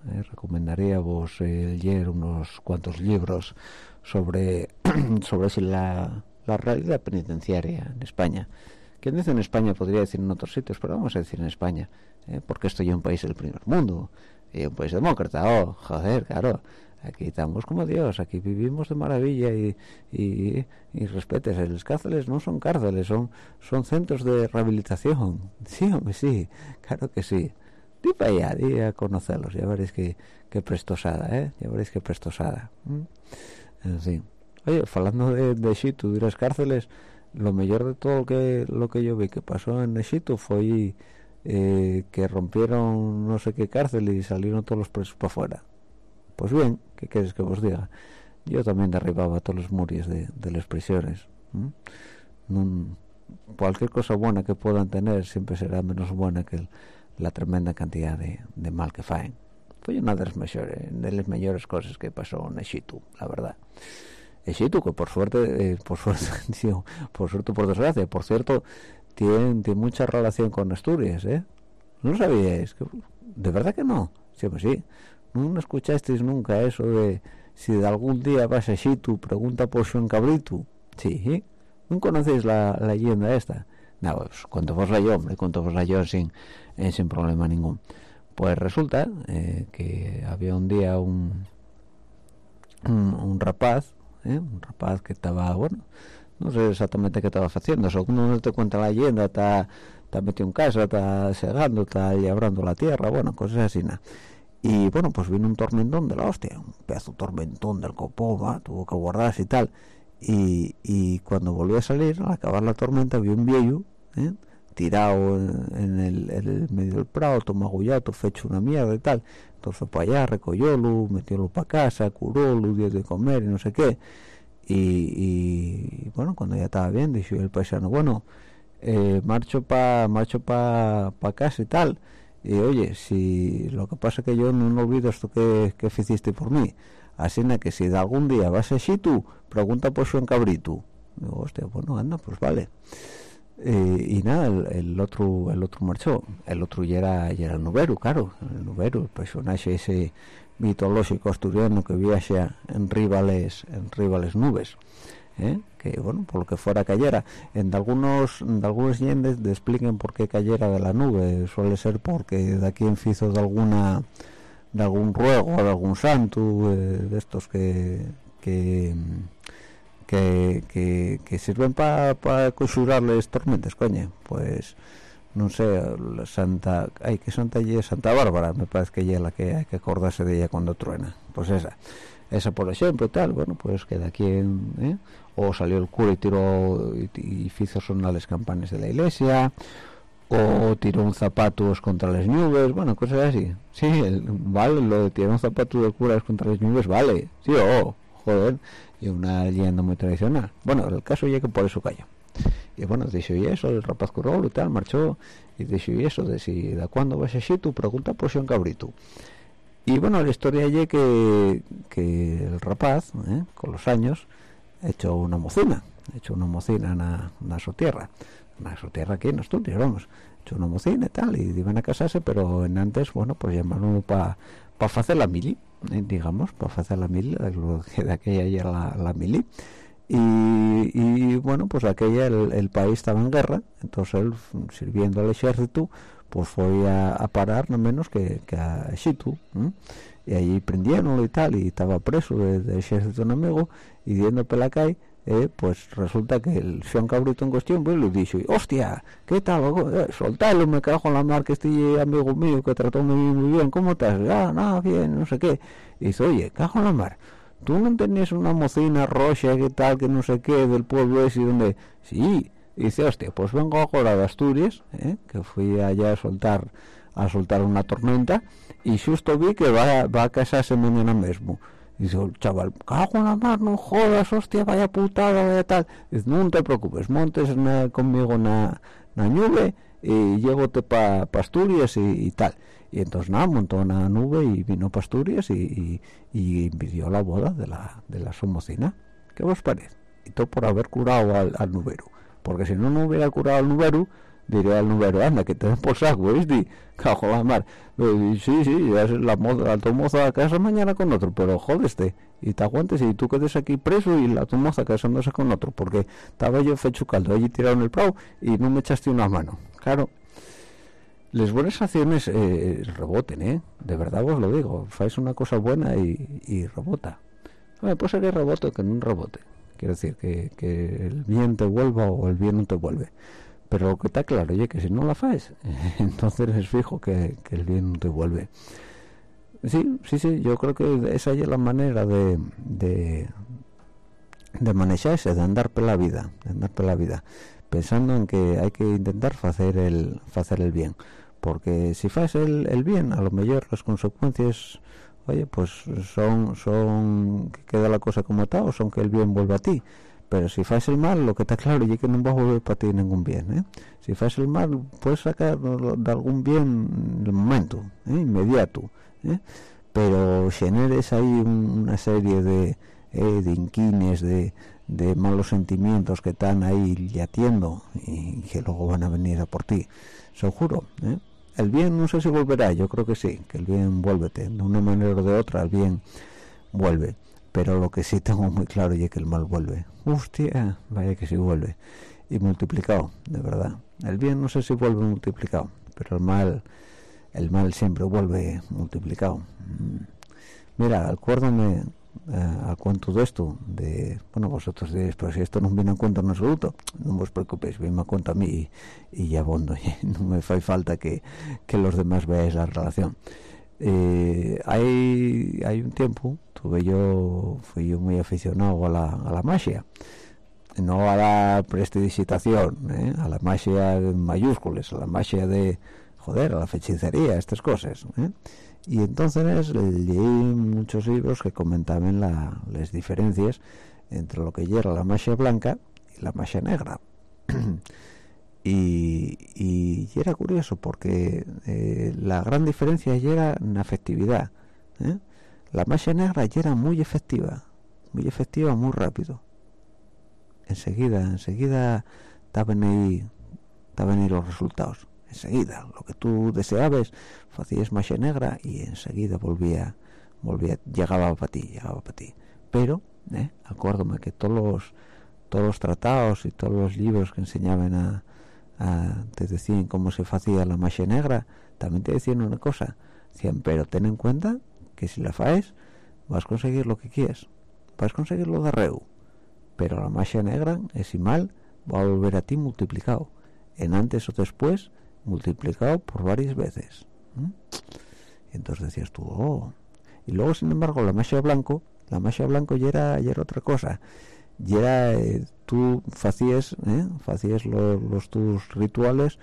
leer unos cuantos libros sobre la realidad penitenciaria en España. Quien dice en España podría decir en otros sitios, pero vamos a decir en España, porque esto ya es un país del primer mundo, y un país demócrata, joder, claro. Aquí estamos como Dios, aquí vivimos de maravilla y respétese, las cárceles no son cárceles, son centros de rehabilitación. Sí, hombre, sí, claro que sí. Di para allá, di a conocerlos, ya veréis qué prestosada, ya veréis qué prestosada. En fin. Oye, hablando de Egipto, de las cárceles, lo mejor de todo lo que yo vi que pasó en Egipto fue que rompieron no sé qué cárcel y salieron todos los presos para afuera. Pues bien, ¿qué quieres que os diga? Yo también derribaba todos los muros de las prisiones. Cualquier cosa buena que puedan tener siempre será menos buena que la tremenda cantidad de mal que faen. Fue una de las mejores cosas que pasó en Egipto, la verdad. Egipto, que por suerte, por desgracia, por cierto, tiene mucha relación con Asturias, ¿No lo sabíais? ¿De verdad que no? Sí, pues sí. ¿No escuchasteis nunca eso de si de algún día vas a Egipto, pregunta por Xoán Cabrito? Sí, ¿no conocéis la leyenda esta? No, pues cuéntovosla yo sin problema ningún. Pues resulta que había un día un rapaz que estaba, bueno, no sé exactamente qué estaba haciendo, según uno te cuenta la leyenda, está metido en casa, está segando, está labrando la tierra, bueno, cosas así, nada. Y bueno, pues vino un tormentón de la hostia, un pedazo de tormentón del copón, tuvo que guardarse y tal. Y cuando volvió a salir, al acabar la tormenta, vio un viejo tirado en el medio del prado, todo magullato, fecho una mierda y tal. Entonces fue para allá, recogiólo, metiólo para casa, curólo, dio de comer y no sé qué. Y bueno, cuando ya estaba bien, dijo el paisano, bueno, marcho pa casa y tal. Y oye, si lo que pasa es que yo no olvido esto que hiciste por mí, así que si de algún día vas a Egipto, pregunta por Xoán Cabrito. Digo, hostia, bueno, anda, pues vale. Y nada, el otro marchó. El otro ya era el Nubero, claro, el personaje ese mitológico asturiano que viaja en rivales nubes. Que bueno, por lo que fuera cayera en algunos yendes te expliquen por qué cayera de la nube. Suele ser porque de aquí en fizo de algún ruego de algún santo de estos que sirven para conjurarles tormentas, coño. Pues no sé, Santa Bárbara me parece que ella es la que hay que acordarse de ella cuando truena. Pues esa por ejemplo tal, bueno, pues que de aquí o salió el cura y tiró y hizo sonar las campanas de la iglesia, o tiró un zapatos contra las nubes, bueno, cosas así. Sí, vale, lo de tirar un zapato del cura contra las nubes, vale, sí, joder, y una leyenda muy tradicional. Bueno, el caso ya que por eso cayó. Y bueno, dice, y eso, el rapaz curó y tal, marchó, y dice, y eso, de si de cuándo vas así, tú pregunta por Xoán Cabrito. Y bueno, la historia es que el rapaz, con los años, ha hecho una mocina en su tierra aquí en Asturias, vamos, ha hecho una mocina y tal, y iban a casarse, pero en antes, bueno, pues llamaron para hacer la mili, digamos, para hacer la mili, de aquella ya la mili, y bueno, pues aquella el país estaba en guerra, entonces él, sirviendo al ejército, pues fue a parar no menos que a Egipto, y allí prendieronlo y tal, y estaba preso del ejército enemigo, y yendo por la calle, pues resulta que el Xoán Cabrito en cuestión pues le dijo, hostia, ¿qué tal? Soltalo, me cago en la mar, que este amigo mío que trató muy bien, ¿cómo estás? Nada, bien, no sé qué. Y dice, oye, cago en la mar, ¿tú no tenías una mocina roja, que tal, que no sé qué, del pueblo ese donde? Sí. Y dice, hostia, pues vengo ahora de Asturias, que fui allá a soltar a soltar una tormenta y justo vi que va a casarse mañana mismo. Y dice el chaval, cago en la mar, no jodas, hostia, vaya putada, vaya tal. Dice, no te preocupes, montes conmigo una nube y llégote pa Asturias y tal. Y entonces nada, montó una nube y vino pa Asturias y pidió la boda de la somocina. ¿Qué os parece? Y todo por haber curado al nubero. Porque si no hubiera curado al nubero, diría al nubero, anda, que te den por saco, ¿viste? Cajo la mar. Sí, ya es la tu moza a casa mañana con otro, pero jódeste. Y te aguantes y tú quedes aquí preso y la tu moza casándose con otro. Porque estaba yo fecho caldo, allí tirado en el prado y no me echaste una mano. Claro. Las buenas acciones reboten, de verdad os lo digo. Fais una cosa buena y rebota. Puede ser que rebote o que no rebote. Quiero decir que el bien te vuelva o el bien no te vuelve. Pero lo que está claro, oye, que si no la faes, entonces es fijo que el bien no te vuelve. Sí, yo creo que esa es la manera de manejarse, de andar por la vida, pensando en que hay que intentar hacer el bien. Porque si haces el bien, a lo mejor las consecuencias, oye, pues son que queda la cosa como está, o son que el bien vuelve a ti. Pero si haces el mal, lo que está claro es que no va a volver para ti ningún bien, Si haces el mal, puedes sacar de algún bien en el momento, inmediato, pero generes ahí una serie de inquines, de malos sentimientos que están ahí latiendo y que luego van a venir a por ti, seguro, El bien no sé si volverá, yo creo que sí, que el bien vuélvete, de una manera o de otra el bien vuelve. Pero lo que sí tengo muy claro es que el mal vuelve. Hostia, vaya que sí vuelve. Y multiplicado, de verdad. El bien no sé si vuelve multiplicado, pero el mal siempre vuelve multiplicado. Mira, acuérdame al cuento de esto, bueno, vosotros diréis, pero si esto no viene a cuenta en absoluto, no os preocupéis, viene a cuenta a mí y ya abondo, no me hace falta que los demás veáis la relación. Hay un tiempo fui yo muy aficionado a la magia, no a la prestidigitación, a la magia en mayúsculas, a la magia a la hechicería, estas cosas, y entonces leí muchos libros que comentaban las diferencias entre lo que era la magia blanca y la magia negra. Y era curioso porque la gran diferencia era en la efectividad. La magia negra ya era muy efectiva, muy rápido. Enseguida estaban ahí los resultados. Enseguida, lo que tú deseabas, hacías magia negra y enseguida llegaba para ti. Pero, acuérdame que todos los tratados y todos los libros que enseñaban te decían cómo se hacía la magia negra, también te decían una cosa, decían, pero ten en cuenta que si la faes vas a conseguir lo que quieres, vas a conseguirlo de arreu, pero la magia negra, ese mal, va a volver a ti multiplicado, en antes o después, multiplicado por varias veces. Y entonces decías tú, oh. Y luego, sin embargo, la magia blanco ya era otra cosa. Y era, tú hacías los tus rituales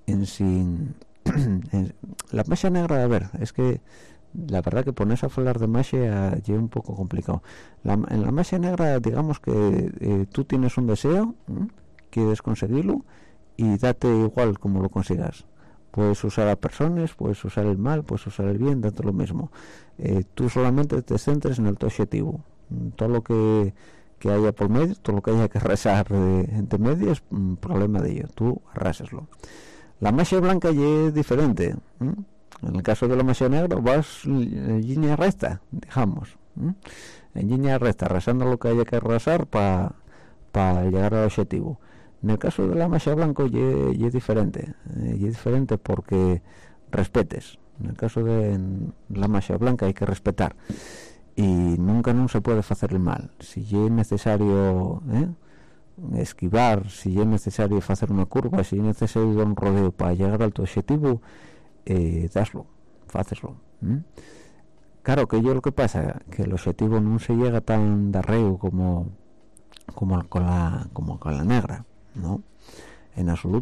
la magia negra, a ver, es que la verdad que pones a hablar de magia ya es un poco complicado. En la magia negra, digamos que tú tienes un deseo, quieres conseguirlo y date igual como lo consigas. Puedes usar a personas, puedes usar el mal, puedes usar el bien, date lo mismo. Tú solamente te centres en el tu objetivo. Todo lo que haya por medio, todo lo que haya que arrasar entre medio es un problema de ello, tú arráseslo. La magia blanca ya es diferente. En el caso de la magia negra vas en línea recta, digamos, en línea recta, arrasando lo que haya que arrasar para llegar al objetivo. En el caso de la magia blanca ya es diferente, porque respetes. En el caso de la magia blanca hay que respetar y nunca no se puede hacer el mal. Si es necesario esquivar, si es necesario hacer una curva, si es necesario dar un rodeo para llegar al tu objetivo, háceslo. Claro que yo lo que pasa que el objetivo no se llega tan de arreo como con la negra, no, en absoluto.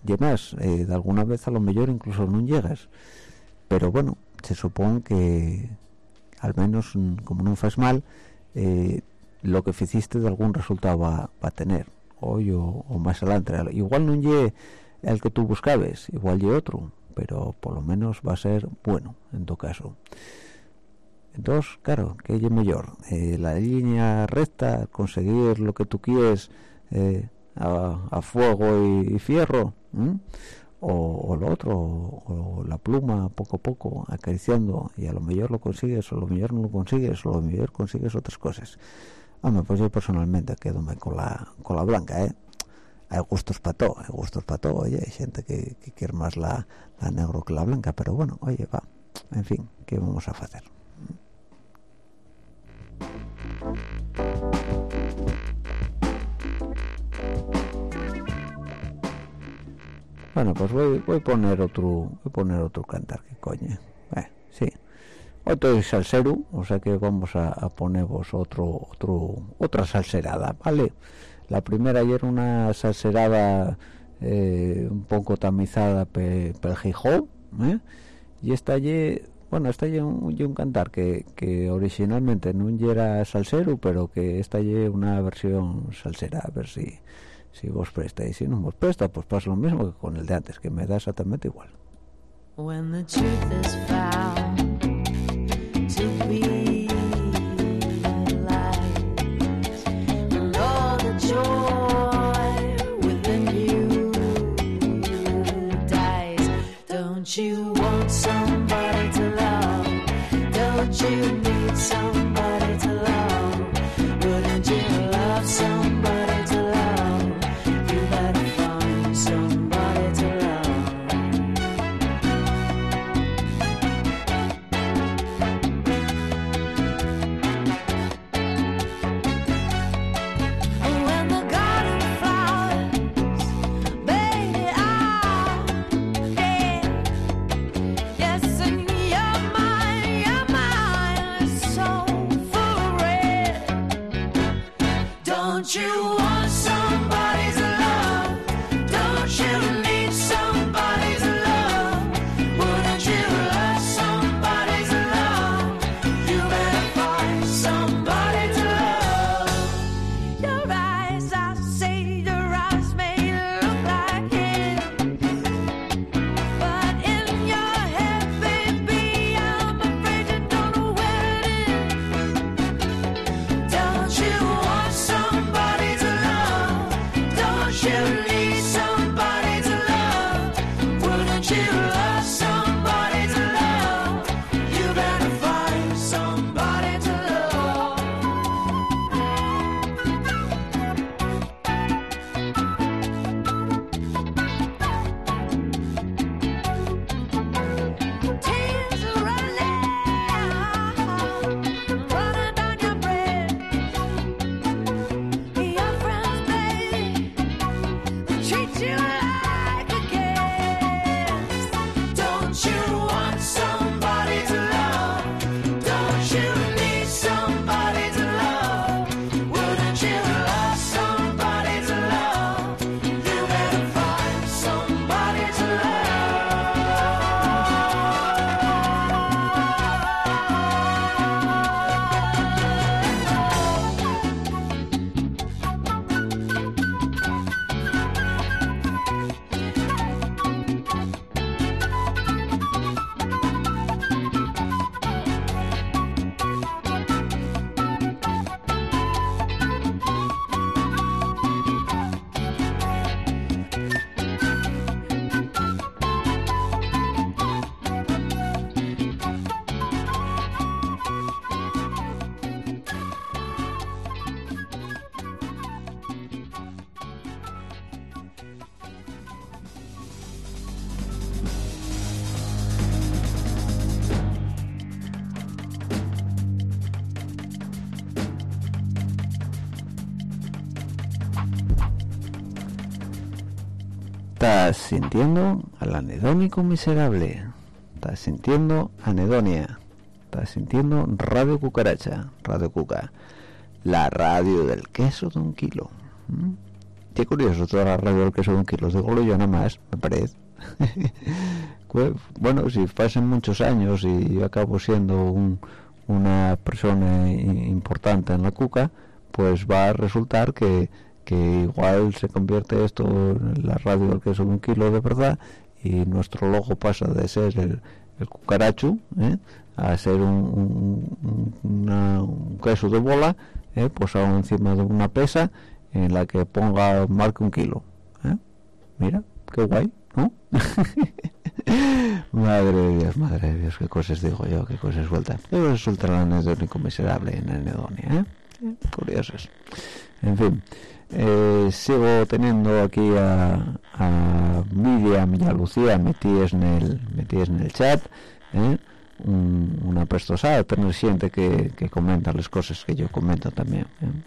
y más, de alguna vez a lo mejor incluso no llegas, pero bueno, se supone que al menos como no fas mal, lo que hiciste de algún resultado va a tener hoy o más adelante. Igual no lle el que tú buscabas, igual lle otro, pero por lo menos va a ser bueno en tu caso. Entonces, claro, ¿qué es mejor? La línea recta, conseguir lo que tú quieres a fuego y fierro, o lo otro, o la pluma poco a poco acariciando, y a lo mejor lo consigues, o a lo mejor no lo consigues, o a lo mejor consigues otras cosas. Pues yo personalmente quedo con la blanca, Hay gustos para todo, oye, hay gente que quiere más la negro que la blanca, pero bueno, oye, va, en fin, ¿qué vamos a hacer? Bueno, pues voy a poner otro cantar, que coño, sí, otro salsero, o sea que vamos a poneros otra salserada, ¿vale? La primera ayer una salserada un poco tamizada pel Gijón, y esta ayer, bueno, esta ayer un cantar que originalmente no era salsero, pero que esta ayer una versión salsera, a ver si vos presta, y si no vos presta, pues pasa lo mismo que con el de antes, que me da exactamente igual. When the truth is found to be light, and all the joy within you dies, don't you want somebody to love? Don't you need somebody to love? Wouldn't you love somebody to love? You better find somebody to love. When the garden flowers, baby, are dead. Yes, and your mind is so full of red. Don't you want somebody to love? Don't you need somebody to love? Wouldn't you love somebody to love? You better find somebody to love. Your eyes, I say your eyes may look like his, but in your head, baby, I'm afraid you don't know where it is. Don't you want somebody to love? Don't you need somebody to love? Wouldn't you love somebody to love? You better find somebody to love. Tears are running down your breast. Your friends, baby, they treat you like a guest. Don't you want somebody to love? Don't you need somebody to love? Wouldn't you love somebody to love? You better find somebody to ¿Estás sintiendo al anedónico miserable? ¿Estás sintiendo anedonia? ¿Estás sintiendo Radio Cucaracha? Radio Cuca, la radio del queso de 1 kilo. qué curioso toda la radio del queso de 1 kilo, digo yo nada más, me parece. Bueno, si pasan muchos años y yo acabo siendo una persona importante en la cuca, pues va a resultar que igual se convierte esto en la radio del queso de 1 kilo de verdad, y nuestro logo pasa de ser el cucaracho, a ser un queso de bola, posado encima de una pesa en la que marque 1 kilo. Mira, qué guay, ¿no? Madre de Dios, qué cosas digo yo, qué cosas sueltan. Qué cosas suelta el anedónico miserable en Anedonia, curiosos. En fin, sigo teniendo aquí a Miriam y a Lucía metidas en el chat, una prestosada tener gente que comenta las cosas que yo comento también,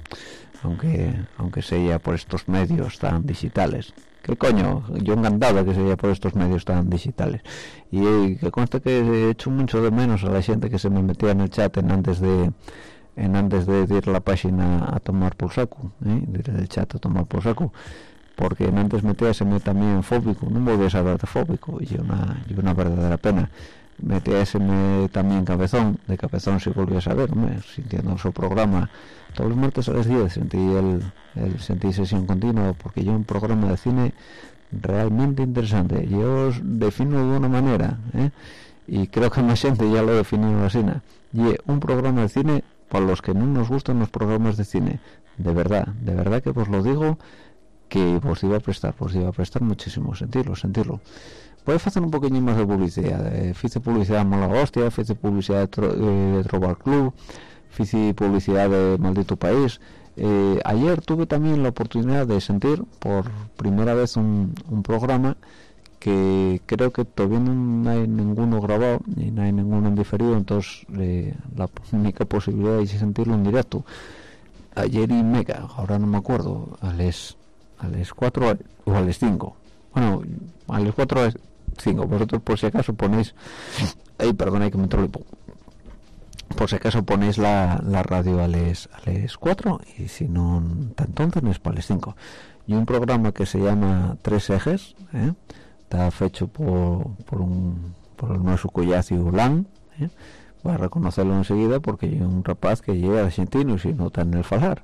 aunque sea por estos medios tan digitales. ¿Qué coño? Yo encantado que sea por estos medios tan digitales. Y que consta que he hecho mucho de menos a la gente que se me metía en el chat antes de ir a la página a tomar por saco, de ir al chat a tomar por saco, porque antes metíaseme también fóbico, no volvías a hablar de fóbico, y una verdadera pena. Metíaseme también cabezón, de cabezón si volvías a ver, sintiendo su programa todos los martes a las 10, sentí sesión continua, porque yo un programa de cine realmente interesante. Yo os defino de una manera, y creo que más gente ya lo ha definido así, y un programa de cine para los que no nos gustan los programas de cine, de verdad que os lo digo, que os iba a prestar muchísimo, sentirlo. Voy a hacer un poquillo más de publicidad. Hice publicidad de Mala Hostia, hice publicidad de Trobar Club, hice publicidad de Maldito País. Ayer tuve también la oportunidad de sentir por primera vez un programa que creo que todavía no hay ninguno grabado y no hay ninguno en diferido, entonces la única posibilidad es sentirlo en directo. Ayer y Mega, ahora no me acuerdo, a las 4 o a las 5. Bueno, a las 4 o a las 5, vosotros por si acaso ponéis... perdona que me entrolipo. Por si acaso ponéis la radio a las 4, y si no, entonces es para las 5. Y un programa que se llama Tres Ejes, está hecho por el nuestro collacio Lan, voy a reconocerlo enseguida porque es un rapaz que llega de argentino y se nota en el falar,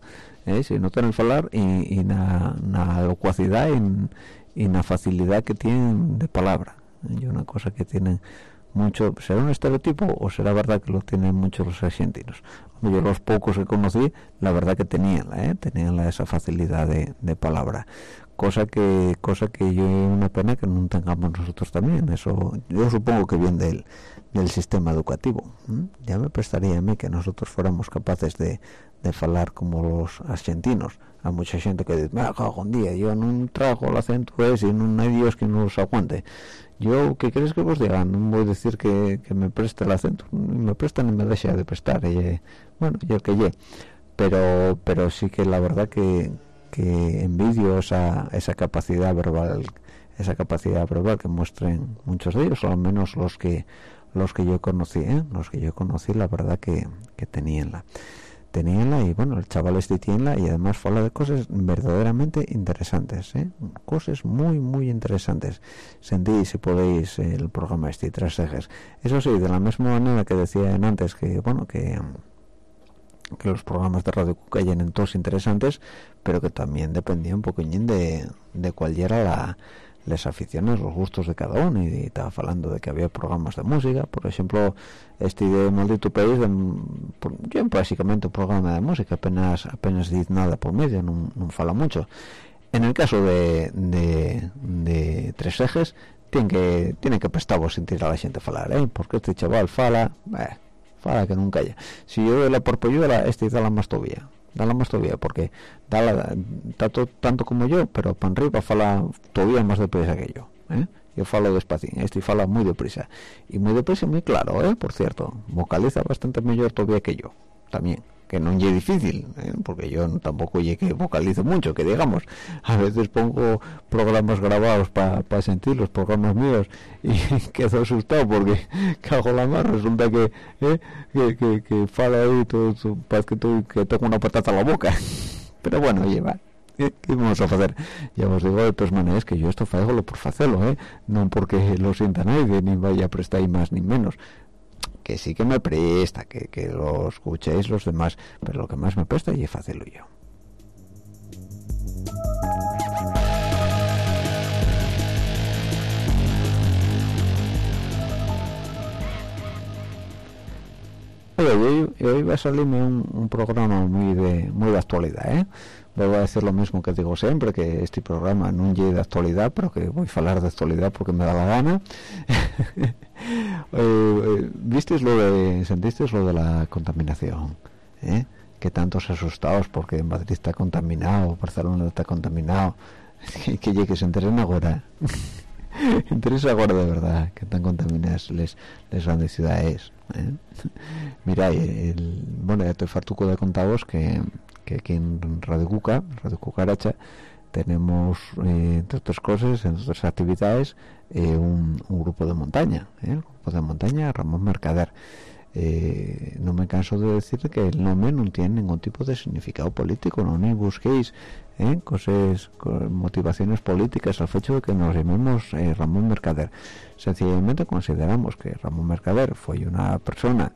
y na locuacidad y na facilidad que tienen de palabra, y una cosa que tienen mucho. ¿Será un estereotipo o será verdad que lo tienen muchos los argentinos? Yo los pocos que conocí, la verdad que tenían esa facilidad de palabra, cosa que yo una pena que no tengamos nosotros también. Eso yo supongo que viene del sistema educativo. Ya me prestaría a mí que nosotros fuéramos capaces de hablar como los argentinos. Hay mucha gente que dice, me cago un día, yo no trago el acento ese y no hay Dios que no los aguante. Yo, ¿qué crees que os diga? No voy a decir que me preste el acento, ni me presta ni me deja de prestar, bueno, yo que pero sí que la verdad que envidio esa capacidad verbal que muestren muchos de ellos, o al menos los que yo conocí, la verdad que teníanla, y bueno, el chaval tienla, y además habla de cosas verdaderamente interesantes, cosas muy muy interesantes. Sentí, si podéis, el programa Tres Ejes. Eso sí, de la misma manera que decía antes que bueno, que los programas de Radio Cuca eran todos interesantes, pero que también dependía un poquillín de cuál era las aficiones, los gustos de cada uno. Y estaba hablando de que había programas de música, por ejemplo, de Maldito País, yo básicamente un programa de música, apenas dice nada por medio, no fala mucho. En el caso de Tres Ejes, tiene que prestaros sentir a la gente falar, porque este chaval fala que nunca haya. Si yo doy la por polluela, da la más todavía, porque tanto como yo, pero para arriba fala todavía más deprisa que yo, yo falo despacín, fala muy deprisa y muy claro, por cierto, vocaliza bastante mejor todavía que yo también, que no es difícil, porque yo tampoco que vocalizo mucho, que digamos, a veces pongo programas grabados para sentir los programas míos y quedo asustado porque cago la mar, resulta que fala ahí todo parece que tengo una patata en la boca, pero bueno, va, ¿Qué vamos a hacer? Ya os digo de todas maneras que yo esto hago por hacerlo, no porque lo sienta nadie ni vaya a prestar más ni menos, que sí que me presta que lo escuchéis los demás, pero lo que más me presta es hacerlo yo. Hoy va a salirme un programa muy de actualidad, Voy a decir lo mismo que digo siempre, que este programa no es de actualidad, pero que voy a hablar de actualidad porque me da la gana. ¿Sentisteis lo de la contaminación? Que tantos asustados porque Madrid está contaminado, Barcelona está contaminado, que llegue se enteren ahora. Interesa ahora de verdad que están contaminadas las grandes ciudades. Mira, bueno, ya estoy fartuco de contaros que aquí en Radio Cucaracha tenemos, entre otras cosas, entre otras actividades, un grupo de montaña, el grupo de montaña Ramón Mercader. No me canso de decir que el nombre no tiene ningún tipo de significado político, no ni busquéis cosas, motivaciones políticas al hecho de que nos llamemos Ramón Mercader. Sencillamente consideramos que Ramón Mercader fue una persona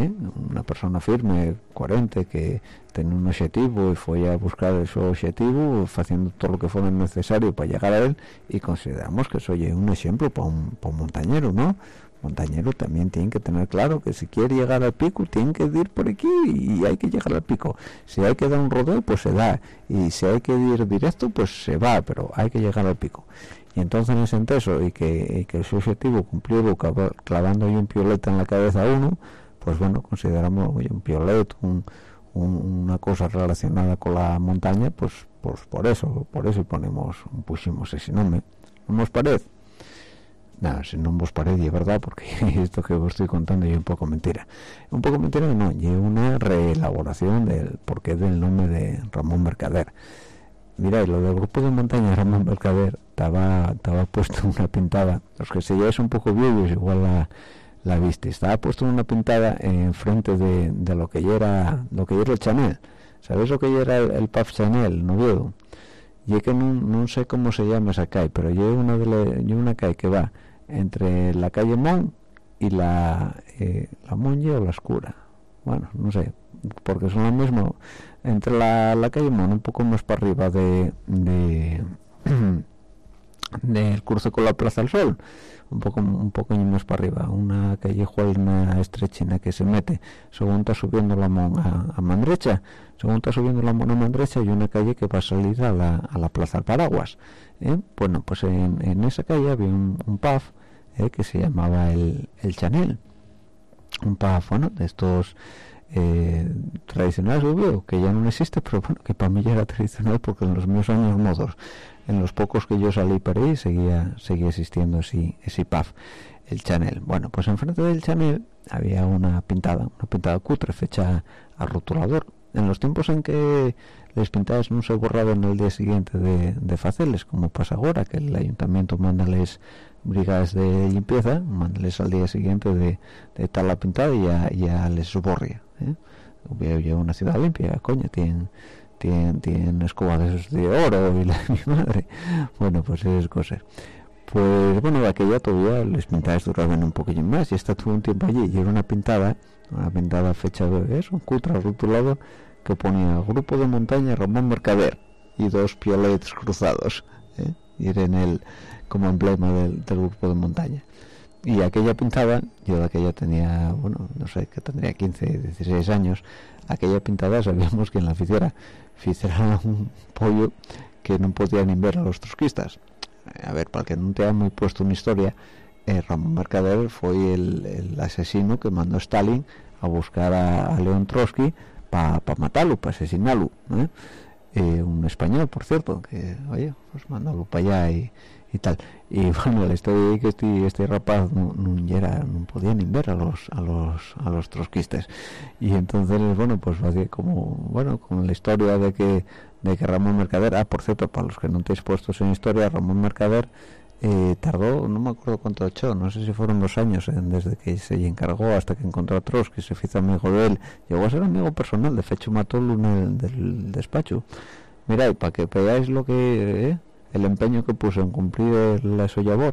firme, coherente, que tenía un objetivo y fue a buscar ese objetivo haciendo todo lo que fuera necesario para llegar a él, y consideramos que soy un ejemplo para un montañero, ¿no? Montañero también tiene que tener claro que si quiere llegar al pico tiene que ir por aquí y hay que llegar al pico. Si hay que dar un rodeo pues se da, y si hay que ir directo pues se va, pero hay que llegar al pico. Y entonces en ese enteso y que su objetivo cumplirlo clavando ahí un piolet en la cabeza a uno, pues bueno, consideramos un piolet, una cosa relacionada con la montaña, pues por eso pusimos ese nombre. ¿No os parece? Nada, si no os parece, es verdad, porque esto que os estoy contando es un poco mentira. Un poco mentira, no, y una reelaboración del porqué del nombre de Ramón Mercader. Mira, lo del grupo de montaña Ramón Mercader estaba puesto una pintada, los que seguíais un poco viejos igual la viste, estaba puesto una pintada en frente de lo que ya era el Chanel. ¿Sabéis lo que ya era el pub Chanel, no veo? Y es que no sé cómo se llama esa calle, pero yo una calle que va entre la calle Mon y la Monje o la Escura. Bueno, no sé, porque son lo mismo. Entre la calle Mon, un poco más para arriba del cruce con la Plaza del Sol, un poco más para arriba, una callejuela estrechina que se mete, según está subiendo la Mon a Mandrecha, y una calle que va a salir a la Plaza del Paraguas. Bueno, pues en esa calle había un pub que se llamaba el Chanel, un pub, bueno, de estos tradicionales, obvio, que ya no existe, pero bueno, que para mí ya era tradicional porque en los míos años modos, en los pocos que yo salí por ahí, seguía existiendo ese pub, el Chanel. Bueno, pues enfrente del Chanel había una pintada cutre fecha a rotulador. En los tiempos en que las pintadas no se borraban el día siguiente de faceles, como pasa ahora, que el ayuntamiento manda les brigadas de limpieza, mándales al día siguiente de estar la pintada y ya les borria. Hubiera una ciudad limpia, coño, tienen escobas de oro y la mi madre. Bueno, pues esas cosas. Pues bueno, de aquella todavía las pintadas duraban un poquillo más, y esta tuvo un tiempo allí y era una pintada fecha de eso, un cutra rotulado que ponía grupo de montaña Ramón Mercader y dos piolets cruzados, y era como emblema del grupo de montaña. Y aquella pintada, yo de aquella tenía, bueno, no sé, que tendría 15, 16 años, aquella pintada sabíamos que en la ficera un pollo que no podía ni ver a los trotskistas. A ver, para el que no te haya muy puesto una historia, Ramón Mercader fue el asesino que mandó Stalin a buscar a León Trotsky para matarlo, para asesinarlo, un español, por cierto, que oye, pues mandó para allá y tal. Y bueno, la historia es que este rapaz no podía ni ver a los trotskistas, y entonces bueno, pues hacía como la historia de que Ramón Mercader, por cierto, para los que no te has puesto en historia, Ramón Mercader tardó, no me acuerdo cuánto echó, no sé si fueron 2 años desde que se le encargó hasta que encontró a Trotsky, se hizo amigo de él, llegó a ser amigo personal, de hecho matólo en el del despacho, mirad, para que veáis lo que el empeño que puso en cumplir la su labor,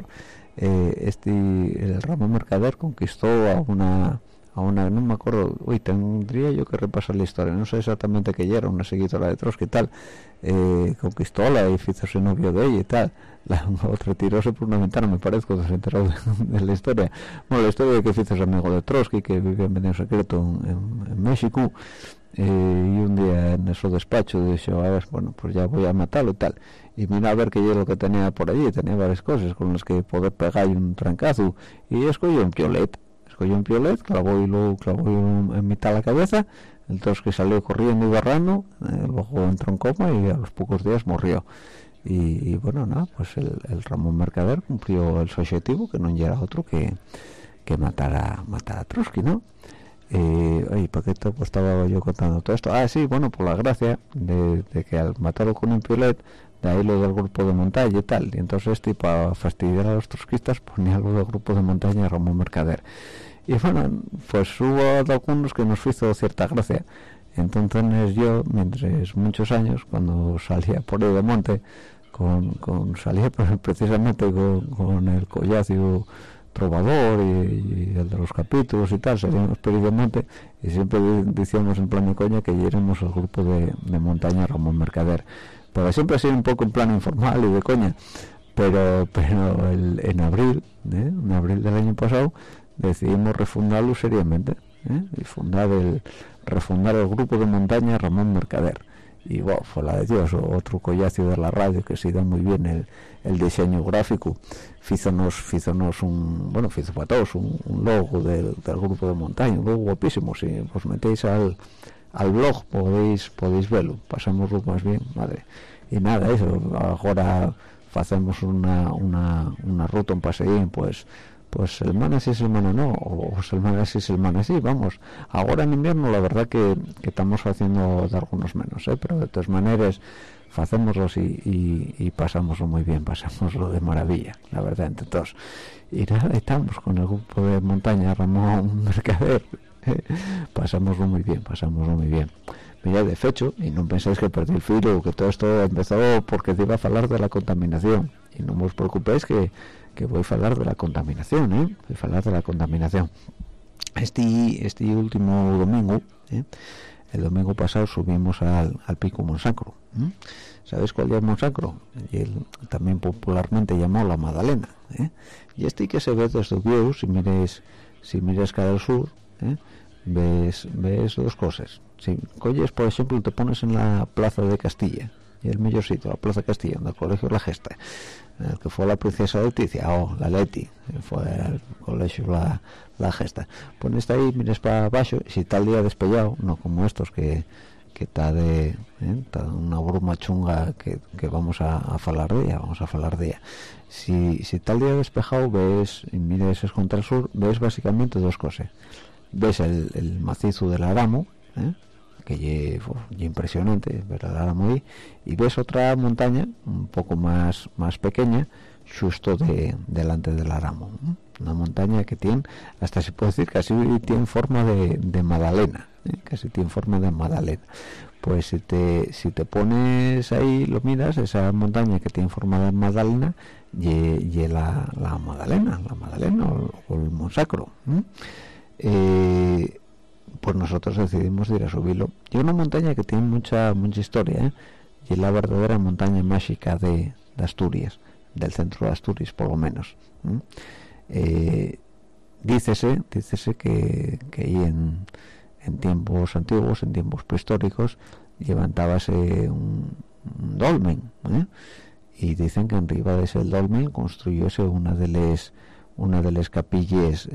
el Ramón Mercader conquistó a una no me acuerdo, tendría yo que repasar la historia, no sé exactamente qué era, una seguidora de Trotsky y tal, conquistóla y hizo novio de ella y tal. La otra tiróse por una ventana, me parece, cuando se enteró de la historia. Bueno, la historia de que hizo amigo de Trotsky, que vivía en secreto en México, y un día en su despacho dijo, a ver, bueno, pues ya voy a matarlo y tal. Y mira a ver qué es lo que tenía por allí, tenía varias cosas con las que poder pegar un trancazo, y escogió un piolet, clavó en mitad de la cabeza. El Trotsky salió corriendo y barrando, luego entró en coma y a los pocos días murió. Y bueno, nada, pues el Ramón Mercader cumplió el su objetivo, que no era otro que matar a Trotsky, ¿no? ¿Por qué pues estaba yo contando todo esto? Sí, bueno, por la gracia de que al matarlo con un piolet, de ahí lo del grupo de montaña y tal, y entonces para fastidiar a los trotskistas ponía lo del grupo de montaña Ramón Mercader. Y bueno, pues hubo algunos que nos hizo cierta gracia. Entonces yo, mientras muchos años, cuando salía por ahí de monte, salía precisamente con el Collacio Trovador y el de los capítulos y tal, salíamos por ahí de monte y siempre decíamos en plan de coña que éramos el grupo de montaña Ramón Mercader. Porque siempre ha sido un poco en plan informal y de coña, pero en abril del año pasado decidimos refundarlo seriamente, y refundar el grupo de montaña Ramón Mercader. Y wow, fue la de Dios, otro collacio de la radio que se da muy bien el diseño gráfico. Fízonos hizo para todos un logo del grupo de montaña, un logo guapísimo. Si os metéis al blog podéis verlo, pasámoslo más bien, madre. Y nada, eso, ahora hacemos una ruta, un paseín, pues semana sí, semana no, o semana sí, semana sí, vamos. Ahora en invierno la verdad que estamos haciendo de algunos menos, pero de todas maneras hacémoslos y pasámoslo muy bien, pasámoslo de maravilla, la verdad, entre todos. Y nada, estamos con el grupo de montaña Ramón Mercader, pasámoslo muy bien. Mira, de fecho, y no pensáis que perdí el filo, que todo esto empezó porque te iba a hablar de la contaminación, y no os preocupéis que voy a hablar de la contaminación, voy a hablar de la contaminación. Este último domingo, el domingo pasado subimos al pico Monsacro. ¿Sabéis cuál es Monsacro? Y él también popularmente llamado la Magdalena, y que se ve desde Vieu, si miras cara al sur, ves dos cosas. Si coges, por ejemplo, te pones en la Plaza de Castilla, y el mejor sitio, la Plaza de Castilla, donde el colegio La Gesta, en el que fue la princesa Leticia, la Leti, fue al colegio la Gesta. Pones ahí, miras para abajo, y si está el día despellado, no como estos que está está una bruma chunga que vamos a hablar de ella, si está el día despejado, ves, y miras contra el sur, ves básicamente dos cosas. Ves el macizo del Aramo, que es impresionante ver el Aramo ahí, y ves otra montaña un poco más pequeña justo delante del Aramo, una montaña que tiene, hasta se puede decir casi tiene forma de magdalena, casi tiene forma de magdalena. Pues si te pones ahí, lo miras, esa montaña que tiene forma de magdalena y la magdalena o el Monsacro. Pues nosotros decidimos ir a subirlo. Y una montaña que tiene mucha historia, y es la verdadera montaña mágica de Asturias, del centro de Asturias por lo menos. Dícese que ahí en tiempos antiguos, en tiempos prehistóricos, levantábase un dolmen, y dicen que arriba de ese dolmen construyóse una de las capillas,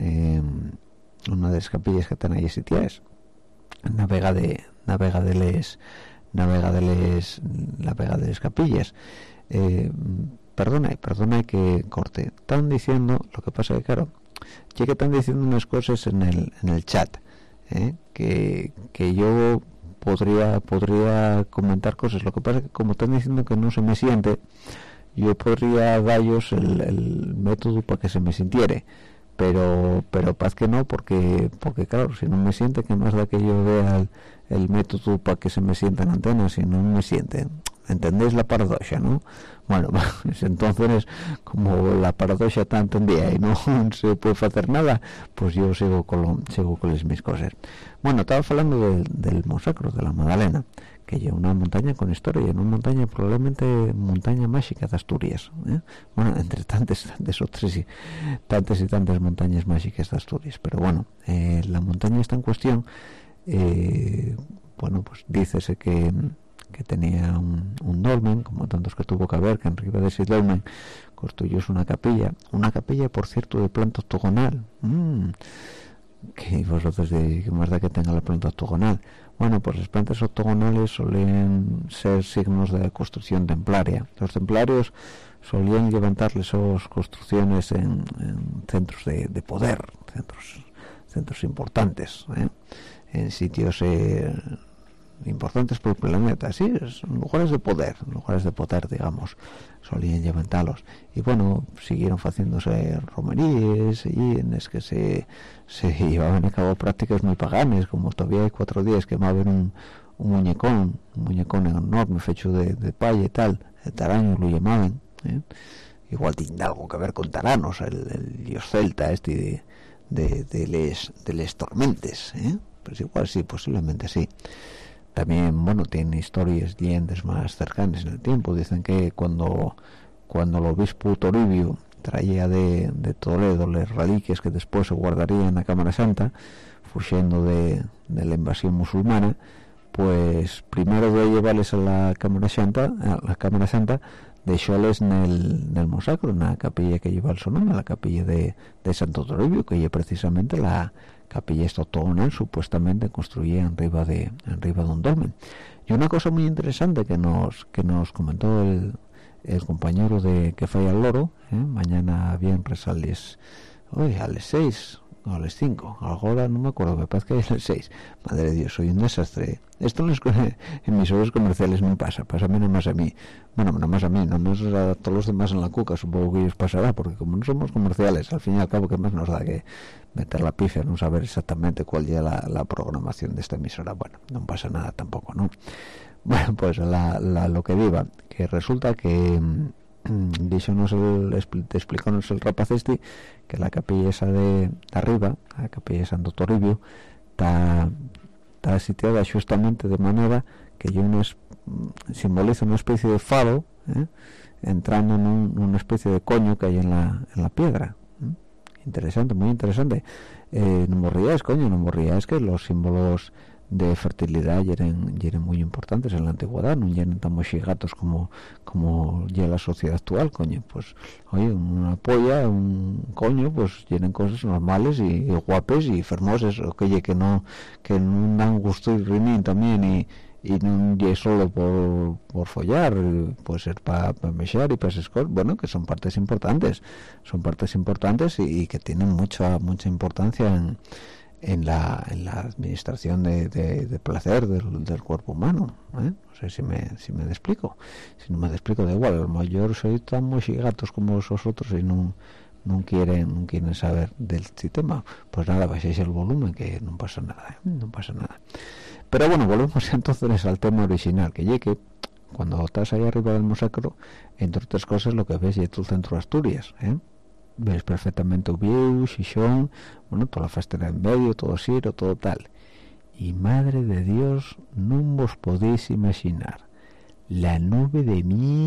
que están ahí sitiadas, la vega de las capillas. Perdona que corte. Están diciendo, lo que pasa que claro, ya que están diciendo unas cosas en el chat, que yo podría comentar cosas. Lo que pasa es que como están diciendo que no se me siente, yo podría darles el método para que se me sintiere, pero paz que no, porque claro, si no me siente, que más da que yo vea el método para que se me sienta en antena. Si no me siente, ¿entendéis la paradoja, no? Bueno, pues entonces, como la paradoja está entendida y no se puede hacer nada, pues yo sigo con las mis cosas. Bueno, estaba hablando del Monsacro, de la Magdalena, que es una montaña con historia, una montaña probablemente montaña mágica de Asturias, ¿eh? Bueno, entre tantas y tantas montañas mágicas de Asturias, pero bueno, la montaña está en cuestión. Bueno, pues dícese que tenía un dolmen, como tantos que tuvo que haber, que arriba de ese dolmen construyóse una capilla, por cierto, de planta octogonal. Que vosotros de que más da que tenga la planta octogonal. Bueno, pues las plantas octogonales suelen ser signos de construcción templaria. Los templarios solían levantarles esas construcciones en centros de poder, centros importantes, en sitios importantes por el planeta, sí, son lugares de poder, digamos, solían levantarlos. Y bueno, siguieron haciéndose romerías y en es que se llevaban a cabo prácticas muy paganas, como todavía hay 4 días que va a haber un muñecón enorme fecho de palla y tal, el taraño lo llamaban, igual tiene algo que ver con Taranos, el dios celta este de les tormentes, pues igual sí, posiblemente sí. También, bueno, tiene historias, leyendas más cercanas en el tiempo. Dicen que cuando el obispo Toribio traía de Toledo las reliquias que después se guardarían en la Cámara Santa, fugiendo de la invasión musulmana, pues primero de llevarles a la Cámara Santa, dejóles en el Monsacro, en la capilla que lleva el su nombre, la capilla de Santo Toribio, que es precisamente la capilla esta octogonal supuestamente construida arriba de un dolmen. Y una cosa muy interesante que nos comentó el compañero que fue al loro, mañana viernes a las 6 o a las 5, ahora no me acuerdo, me parece que es a las 6. Madre de Dios, soy un desastre. Esto en mis horas comerciales no pasa a mí, nada más a mí, a todos los demás en la cuca, supongo que os pasará, porque como no somos comerciales, al fin y al cabo, ¿qué más nos da que meter la pifia, no saber exactamente cuál ya la programación de esta emisora? Bueno, no pasa nada tampoco, ¿no? Bueno, pues lo que diga, que resulta que explícanos el rapaz este que la capilla esa de arriba, la capilla de Santo Toribio, está situada justamente de manera que simboliza una especie de faro, entrando en una especie de coño que hay en la piedra. Interesante, muy interesante. No morríais, que los símbolos de fertilidad eran muy importantes en la antigüedad, no eran tan mochigatos como ya la sociedad actual, coño. Pues oye, una polla, un coño, pues tienen cosas normales y guapes y fermosas, que no dan gusto y rinín también, y no es solo por follar, puede ser para mechar y para esas cosas, bueno, que son partes importantes y que tienen mucha importancia en la administración de placer del cuerpo humano, No sé si me explico. Si no me explico, da igual. A lo mejor soy tan mochigatos como vosotros y no quieren saber del sistema. Pues nada, bajáis el volumen, que no pasa nada, no pasa nada. Pero bueno, volvemos entonces al tema original, que cuando estás ahí arriba del Monsacro, entre otras cosas, lo que ves es el centro de Asturias, ves perfectamente Ubieu, Xixón, bueno, toda la fastera en medio, todo Siro, todo tal. Y madre de Dios, no vos podéis imaginar la nube de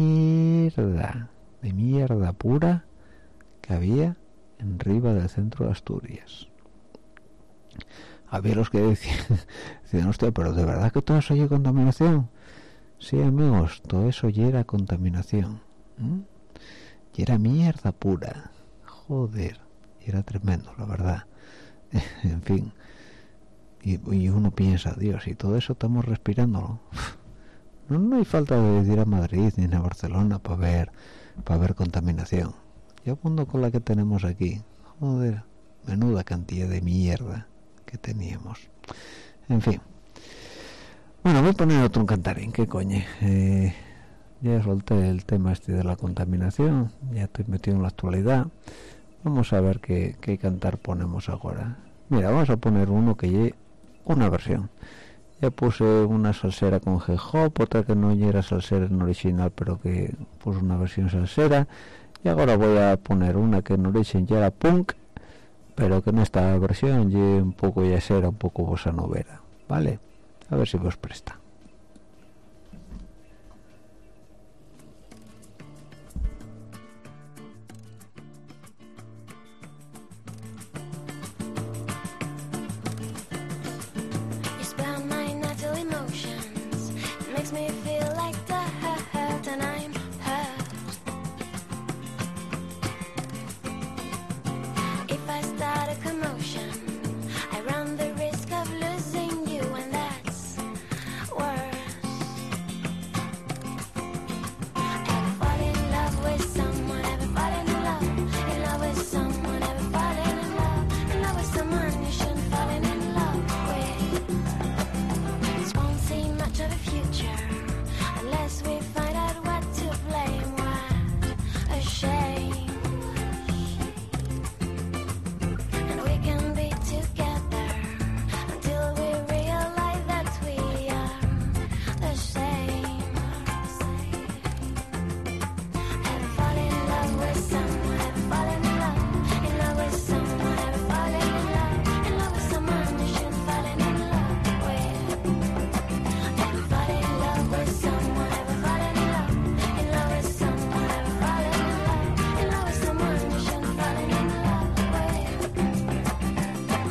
mierda pura que había en arriba del centro de Asturias. Había los que decían, hostia, pero ¿de verdad que todo eso ya contaminación? Sí, amigos, todo eso ya era contaminación. Y era mierda pura. Joder, y era tremendo, la verdad. En fin, y uno piensa, Dios, y todo eso estamos respirándolo. No hay falta de ir a Madrid ni a Barcelona para ver contaminación. Yo apunto con la que tenemos aquí. Joder, menuda cantidad de mierda que teníamos. En fin. Bueno, voy a poner otro cantarín, ¿qué coño? Ya solté el tema este de la contaminación, ya estoy metido en la actualidad. Vamos a ver qué cantar ponemos ahora. Mira, vamos a poner uno que lleve una versión. ya puse una salsera con J-Hop, otra que no era salsera en original pero que puse una versión salsera, y ahora voy a poner una que en origen ya era punk pero que en esta versión ya un poco ya será un poco bossa novera, ¿vale? A ver si vos presta. You spell my natural emotions. It makes me feel like the hurt, and I'm hurt. If I start a commotion, I run the risk of losing you, and that's worse. Ever fall in love with someone? Ever fallen in love with someone? Ever fallen in love with someone you shouldn't fallen in love with? This won't see much of a future unless we find out what to blame. What a shame. And we can be together until we realize that we are the same. Ever fall in love with someone? Ever fallen in love with someone? Ever fallen in love with someone you shouldn't fallen in love with? Ever fall in love with someone? Ever fallen in love with someone? Ever fallen in love with someone you shouldn't fallen in love with?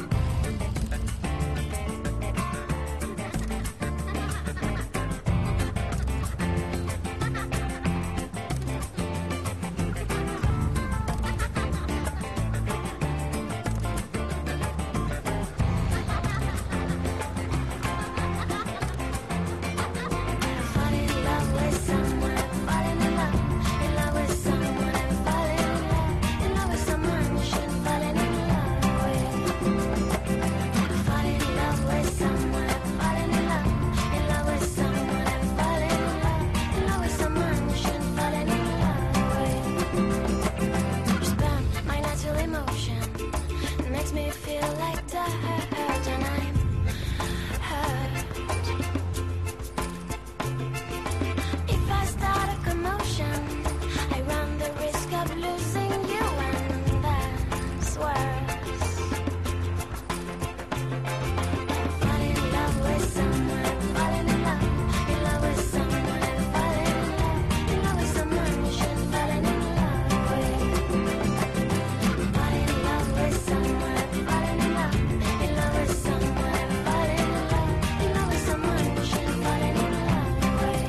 Fall in love with someone, falling in love with someone, ever falling in love with someone you shouldn't fallen in love with. Fall in love with someone, falling in love with someone, ever falling in love with someone you shouldn't fallen in love with. You spell my natural emotion, it makes me feel like the hurt, and I'm hurt. If I start a commotion, I run the risk of losing you, and that's worse. Fall in love with someone, falling in love with someone, and falling in love with someone you shouldn't fallen in love with. Fall in love with someone, falling in love with someone, and falling in love with someone you shouldn't fallen in love with.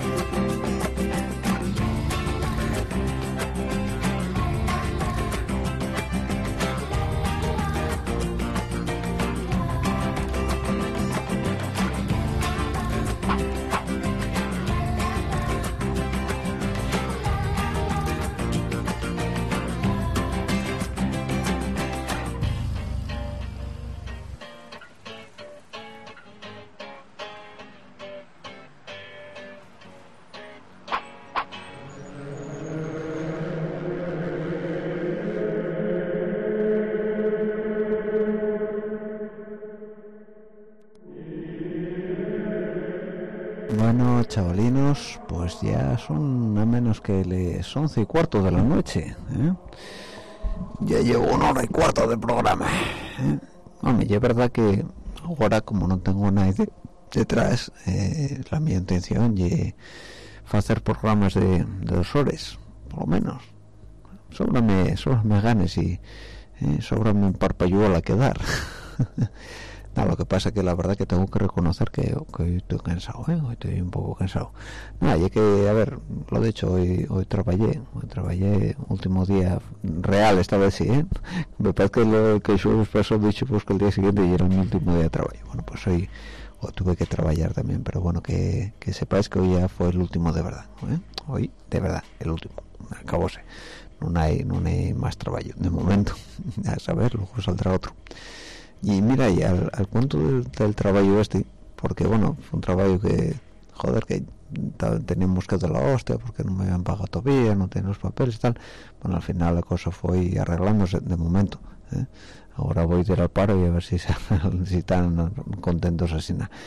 Bueno, chavalinos, pues ya son a menos que las 11:15 de la noche, ¿eh? Ya llevo 1 hora y cuarto de programa, ¿eh? Hombre, y es verdad que ahora, como no tengo nadie detrás, la mi intención es hacer programas de 2 horas, por lo menos. Sóbrame ganes y sóbrame un parpayuelo a quedar. No, lo que pasa es que la verdad que tengo que reconocer que hoy estoy cansado, hoy estoy un poco cansado. Nada, y que, a ver, lo de hecho, hoy trabajé, último día real esta vez sí, Me parece que lo que yo pasó dicho pues que el día siguiente ya era mi último día de trabajo. Bueno, pues hoy tuve que trabajar también, pero bueno, que sepáis que hoy ya fue el último de verdad, Hoy, de verdad, el último, acabóse. No hay más trabajo, de momento, a saber, luego saldrá otro. Y mira, y al cuento del trabajo porque bueno, fue un trabajo que, joder, que teníamos que de la hostia, porque no me habían pagado todavía, no tenía los papeles y tal. Bueno, al final la cosa fue arreglándose de momento, Ahora voy a ir al paro y a ver si están contentos así.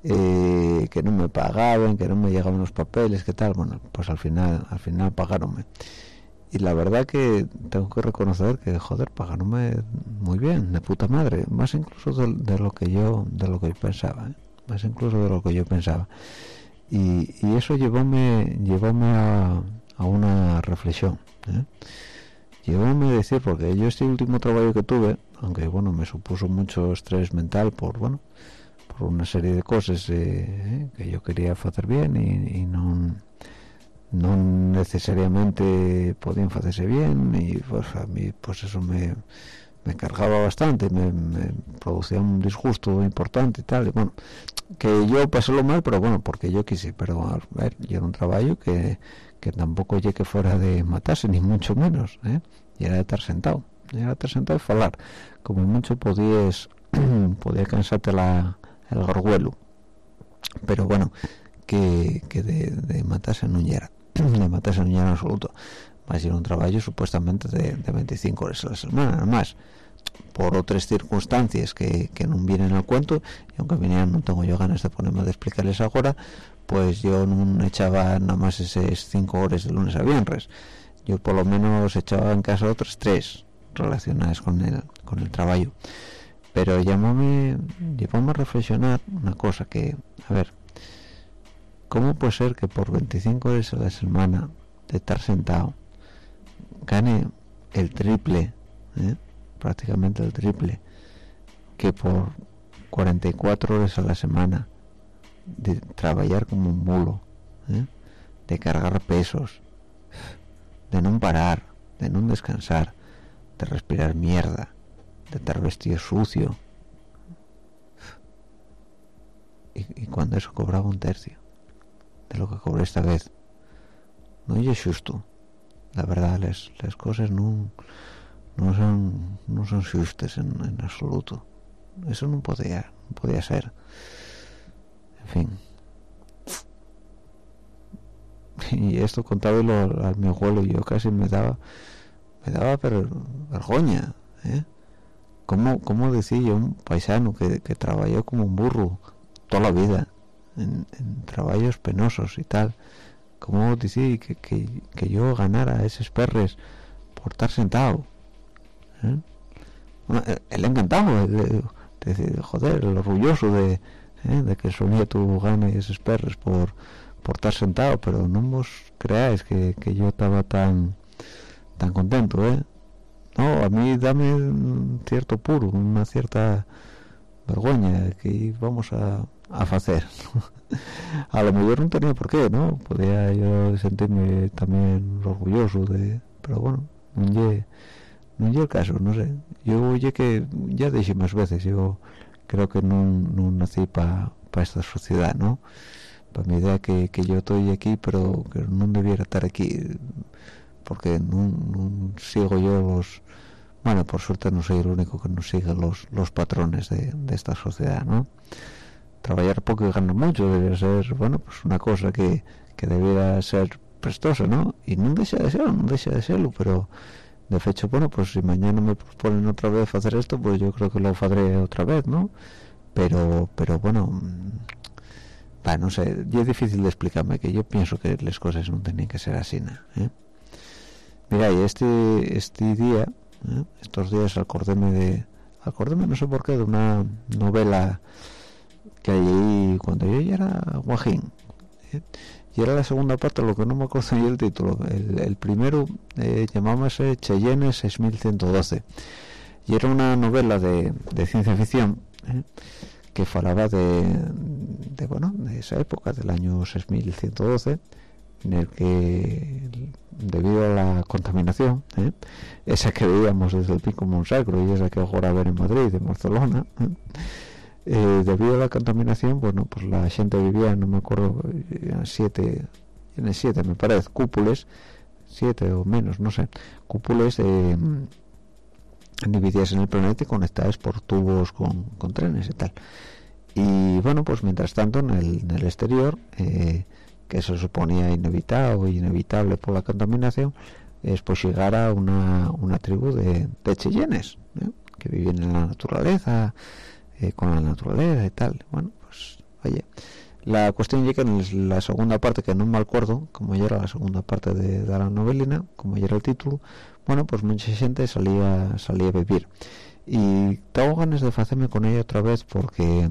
que no me pagaban, que no me llegaban los papeles, que tal. Bueno, pues al final pagaronme. Y la verdad que tengo que reconocer que, joder, pagaronme muy bien, de puta madre, más incluso de lo que yo pensaba, ¿eh? Más incluso de lo que yo pensaba. Y eso llevóme a una reflexión, ¿eh? Llevóme a decir, porque yo este último trabajo que tuve, aunque bueno, me supuso mucho estrés mental por una serie de cosas que yo quería hacer bien y no necesariamente podían hacerse bien, y pues a mí pues eso me cargaba bastante, me producía un disgusto importante y tal, y bueno, que yo pasé lo mal, pero bueno, porque yo quise, pero a ver, yo era un trabajo que tampoco llegué que fuera de matarse, ni mucho menos, y era de estar sentado y hablar, como mucho podía cansarte el garguelo, pero bueno, que de matarse no era de matarse en absoluto. Va a ser un trabajo supuestamente de 25 horas a la semana, nada más, por otras circunstancias que no vienen al cuento, y aunque vinieran no tengo yo ganas de ponerme a explicarles ahora, pues yo no echaba nada más esas 5 horas de lunes a viernes, yo por lo menos echaba en casa otras 3 relacionadas con el trabajo. Pero llevóme a reflexionar una cosa, que a ver, ¿cómo puede ser que por 25 horas a la semana de estar sentado gane el triple, prácticamente el triple, que por 44 horas a la semana de trabajar como un mulo, de cargar pesos, de no parar, de no descansar, de respirar mierda, de estar vestido sucio, y cuando eso cobraba un tercio de lo que cobré esta vez? No es justo, la verdad, las cosas no son justas en absoluto. Eso no podía ser, en fin. Y esto contándolo al mi abuelo, yo casi me daba vergüenza, ¿Cómo decía yo, un paisano que trabajó como un burro toda la vida en trabajos penosos y tal, cómo decía que yo ganara esos perres por estar sentado, Bueno, él encantado, joder, el orgulloso de que su nieto gane esos perres por estar sentado, pero no vos creáis que yo estaba tan contento, No, a mí dame un cierto puro, una cierta vergüenza que vamos a hacer. A lo mejor no tenía por qué, ¿no? Podía yo sentirme también orgulloso pero bueno, no es el caso, no sé. Yo oye que ya dije más veces, yo creo que no nací para esta sociedad, ¿no? Para mi idea que yo estoy aquí, pero que no debiera estar aquí, porque no sigo yo bueno, por suerte no soy el único que no sigue los patrones de esta sociedad, ¿no? Trabajar poco y ganar mucho debería ser, bueno, pues una cosa que debiera ser prestosa, ¿no? Y no deja de serlo, pero de hecho, bueno, pues si mañana me proponen otra vez hacer esto, pues yo creo que lo haré otra vez, ¿no? Pero bueno, no sé, y es difícil de explicarme, que yo pienso que las cosas no tienen que ser así, Mira, y este día, estos días acordéme no sé por qué, de una novela que hay ahí cuando yo ya era guajín, y era la segunda parte, lo que no me acuerdo yo el título. El primero llamábase Cheyenne 6112, y era una novela de ciencia ficción, que falaba de esa época del año 6112, en el que, debido a la contaminación, esa que veíamos desde el Pico Monsacro y esa que ahora a ver en Madrid, en Barcelona, debido a la contaminación, bueno, pues la gente vivía, no me acuerdo, en siete me parece, cúpulas, 7 o menos, no sé, cúpulas divididas en el planeta y conectadas por tubos con trenes y tal. Y bueno, pues mientras tanto en el exterior, que se suponía inevitable por la contaminación, pues llegara una tribu de cheyennes, que vivían en la naturaleza, con la naturaleza y tal. Bueno, pues oye, la cuestión es que en la segunda parte, que no me acuerdo como ya era la segunda parte de la novelina, como ya era el título, bueno, pues mucha gente salía a vivir, y tengo ganas de hacerme con ella otra vez, porque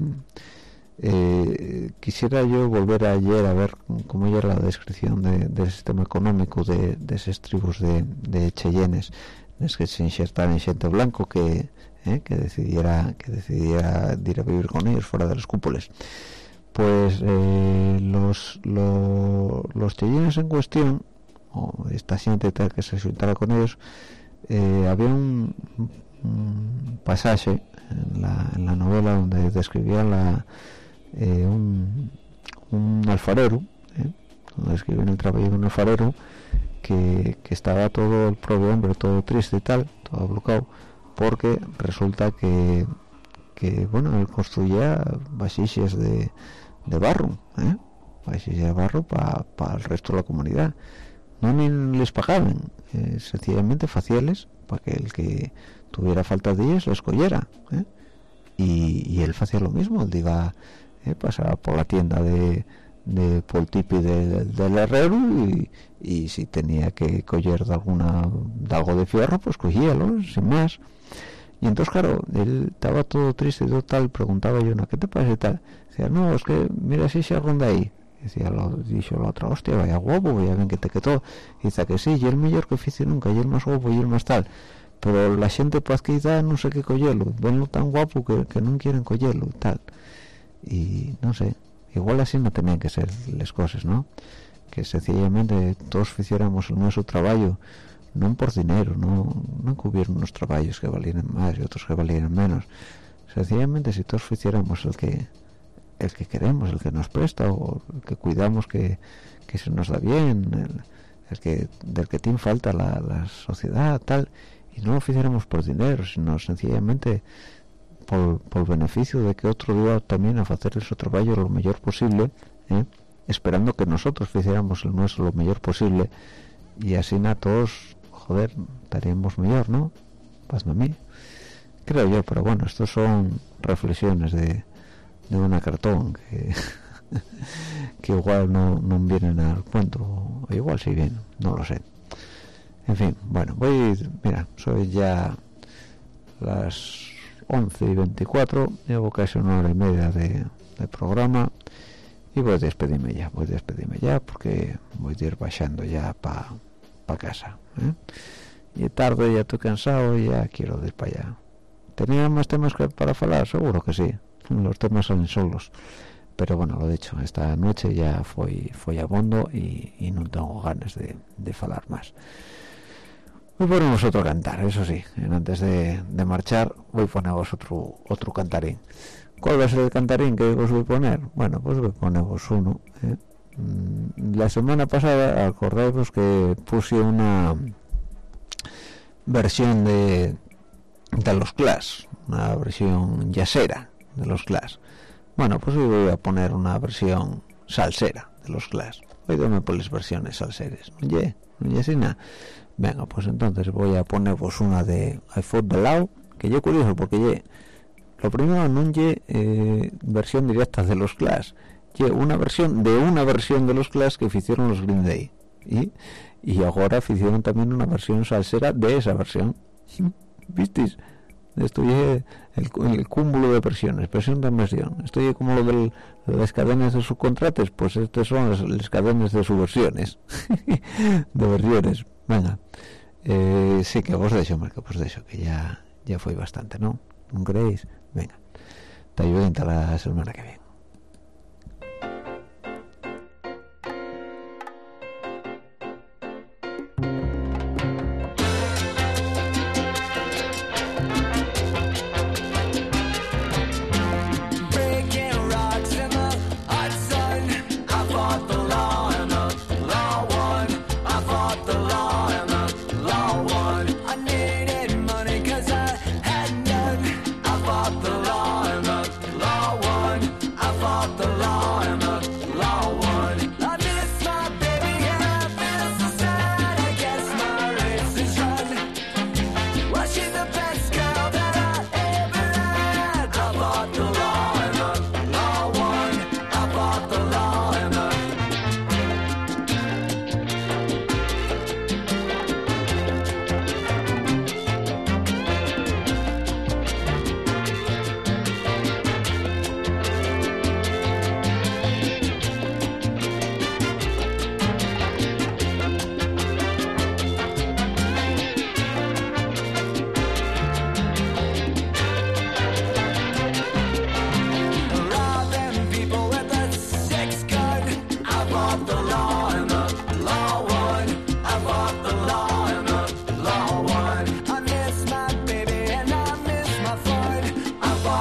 quisiera yo volver ayer a ver cómo era la descripción del sistema económico de esas tribus de Cheyennes, es que se insertaran gente blanco que decidiera ir a vivir con ellos fuera de los cúpules. Pues los Cheyennes en cuestión, o esta gente tal que se juntara con ellos, había un pasaje en la novela donde describía un alfarero, donde describían el trabajo de un alfarero que estaba todo el pobre hombre todo triste y tal, todo bloqueado, porque resulta que bueno, él construía vasijas de barro, vasijas de barro para el resto de la comunidad. No ni les pagaban, sencillamente faciales para que el que tuviera falta de ellos les cogiera, y él hacía lo mismo. Él iba, pasaba por la tienda de Poltipi del herrero, y si tenía que coger de algo de fierro, pues cogíalo sin más. Y entonces, claro, él estaba todo triste y todo tal. Preguntaba yo, ¿no? ¿Qué te pasa y tal? Decía, no, es que mira si se ronda ahí. Decía, dijo la otra, hostia, vaya guapo, ya ven que te quedó. Dice que sí, y el mejor que oficio nunca, y el más guapo y el más tal. Pero la gente pues que da no sé qué cogerlo, venlo tan guapo que no quieren cogerlo y tal. Y no sé, igual así no tenían que ser las cosas, ¿no? Que sencillamente todos hiciéramos el nuestro trabajo, no por dinero, no cubrir unos trabajos que valieran más y otros que valieran menos. Sencillamente si todos hiciéramos el que queremos, el que nos presta, o el que cuidamos que se nos da bien, del que tiene falta la sociedad, tal, y no lo hiciéramos por dinero, sino sencillamente por beneficio de que otro día también a hacer su trabajo lo mejor posible, esperando que nosotros hiciéramos el nuestro lo mejor posible, y así a todos, joder, estaríamos mejor, ¿no? Pasme a mí, creo yo. Pero bueno, estos son reflexiones de una cartón que igual no vienen al cuento, o igual sí vienen, no lo sé. En fin, bueno, mira, soy ya las 11:24, llevo casi 1 hora y media de programa, y voy a despedirme ya porque voy a ir bajando ya para casa, y tarde, ya estoy cansado y ya quiero ir para allá. ¿Tenía más temas para hablar? Seguro que sí, los temas salen solos, pero bueno, lo dicho, esta noche ya fue a bondo y no tengo ganas de hablar más. Voy a poneros otro cantar, eso sí, antes de marchar voy a poneros otro cantarín. ¿Cuál va a ser el cantarín que os voy a poner? Bueno, pues voy a poneros uno. La semana pasada acordáis que puse una versión de los Clash, una versión jazzera de los Clash. Bueno, pues hoy voy a poner una versión salsera de los Clash. Hoy doy por las versiones salseras, ¿no? Así nada. Venga, pues entonces voy a poneros una de I Fought the Law, que yo curioso porque lo primero no versión directa de los Clash, una versión de los Clash que hicieron los Green Day, y ahora hicieron también una versión salsera de esa versión. ¿Visteis? Estoy el cúmulo de versiones, versión de versión. Estoy como lo de las cadenas de subcontrates, pues estas son las cadenas de subversiones. De versiones. Venga, sí, que vos dejo, que ya fue bastante, ¿no? ¿No creéis? Venga, te ayudo hasta la semana que viene.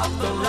off the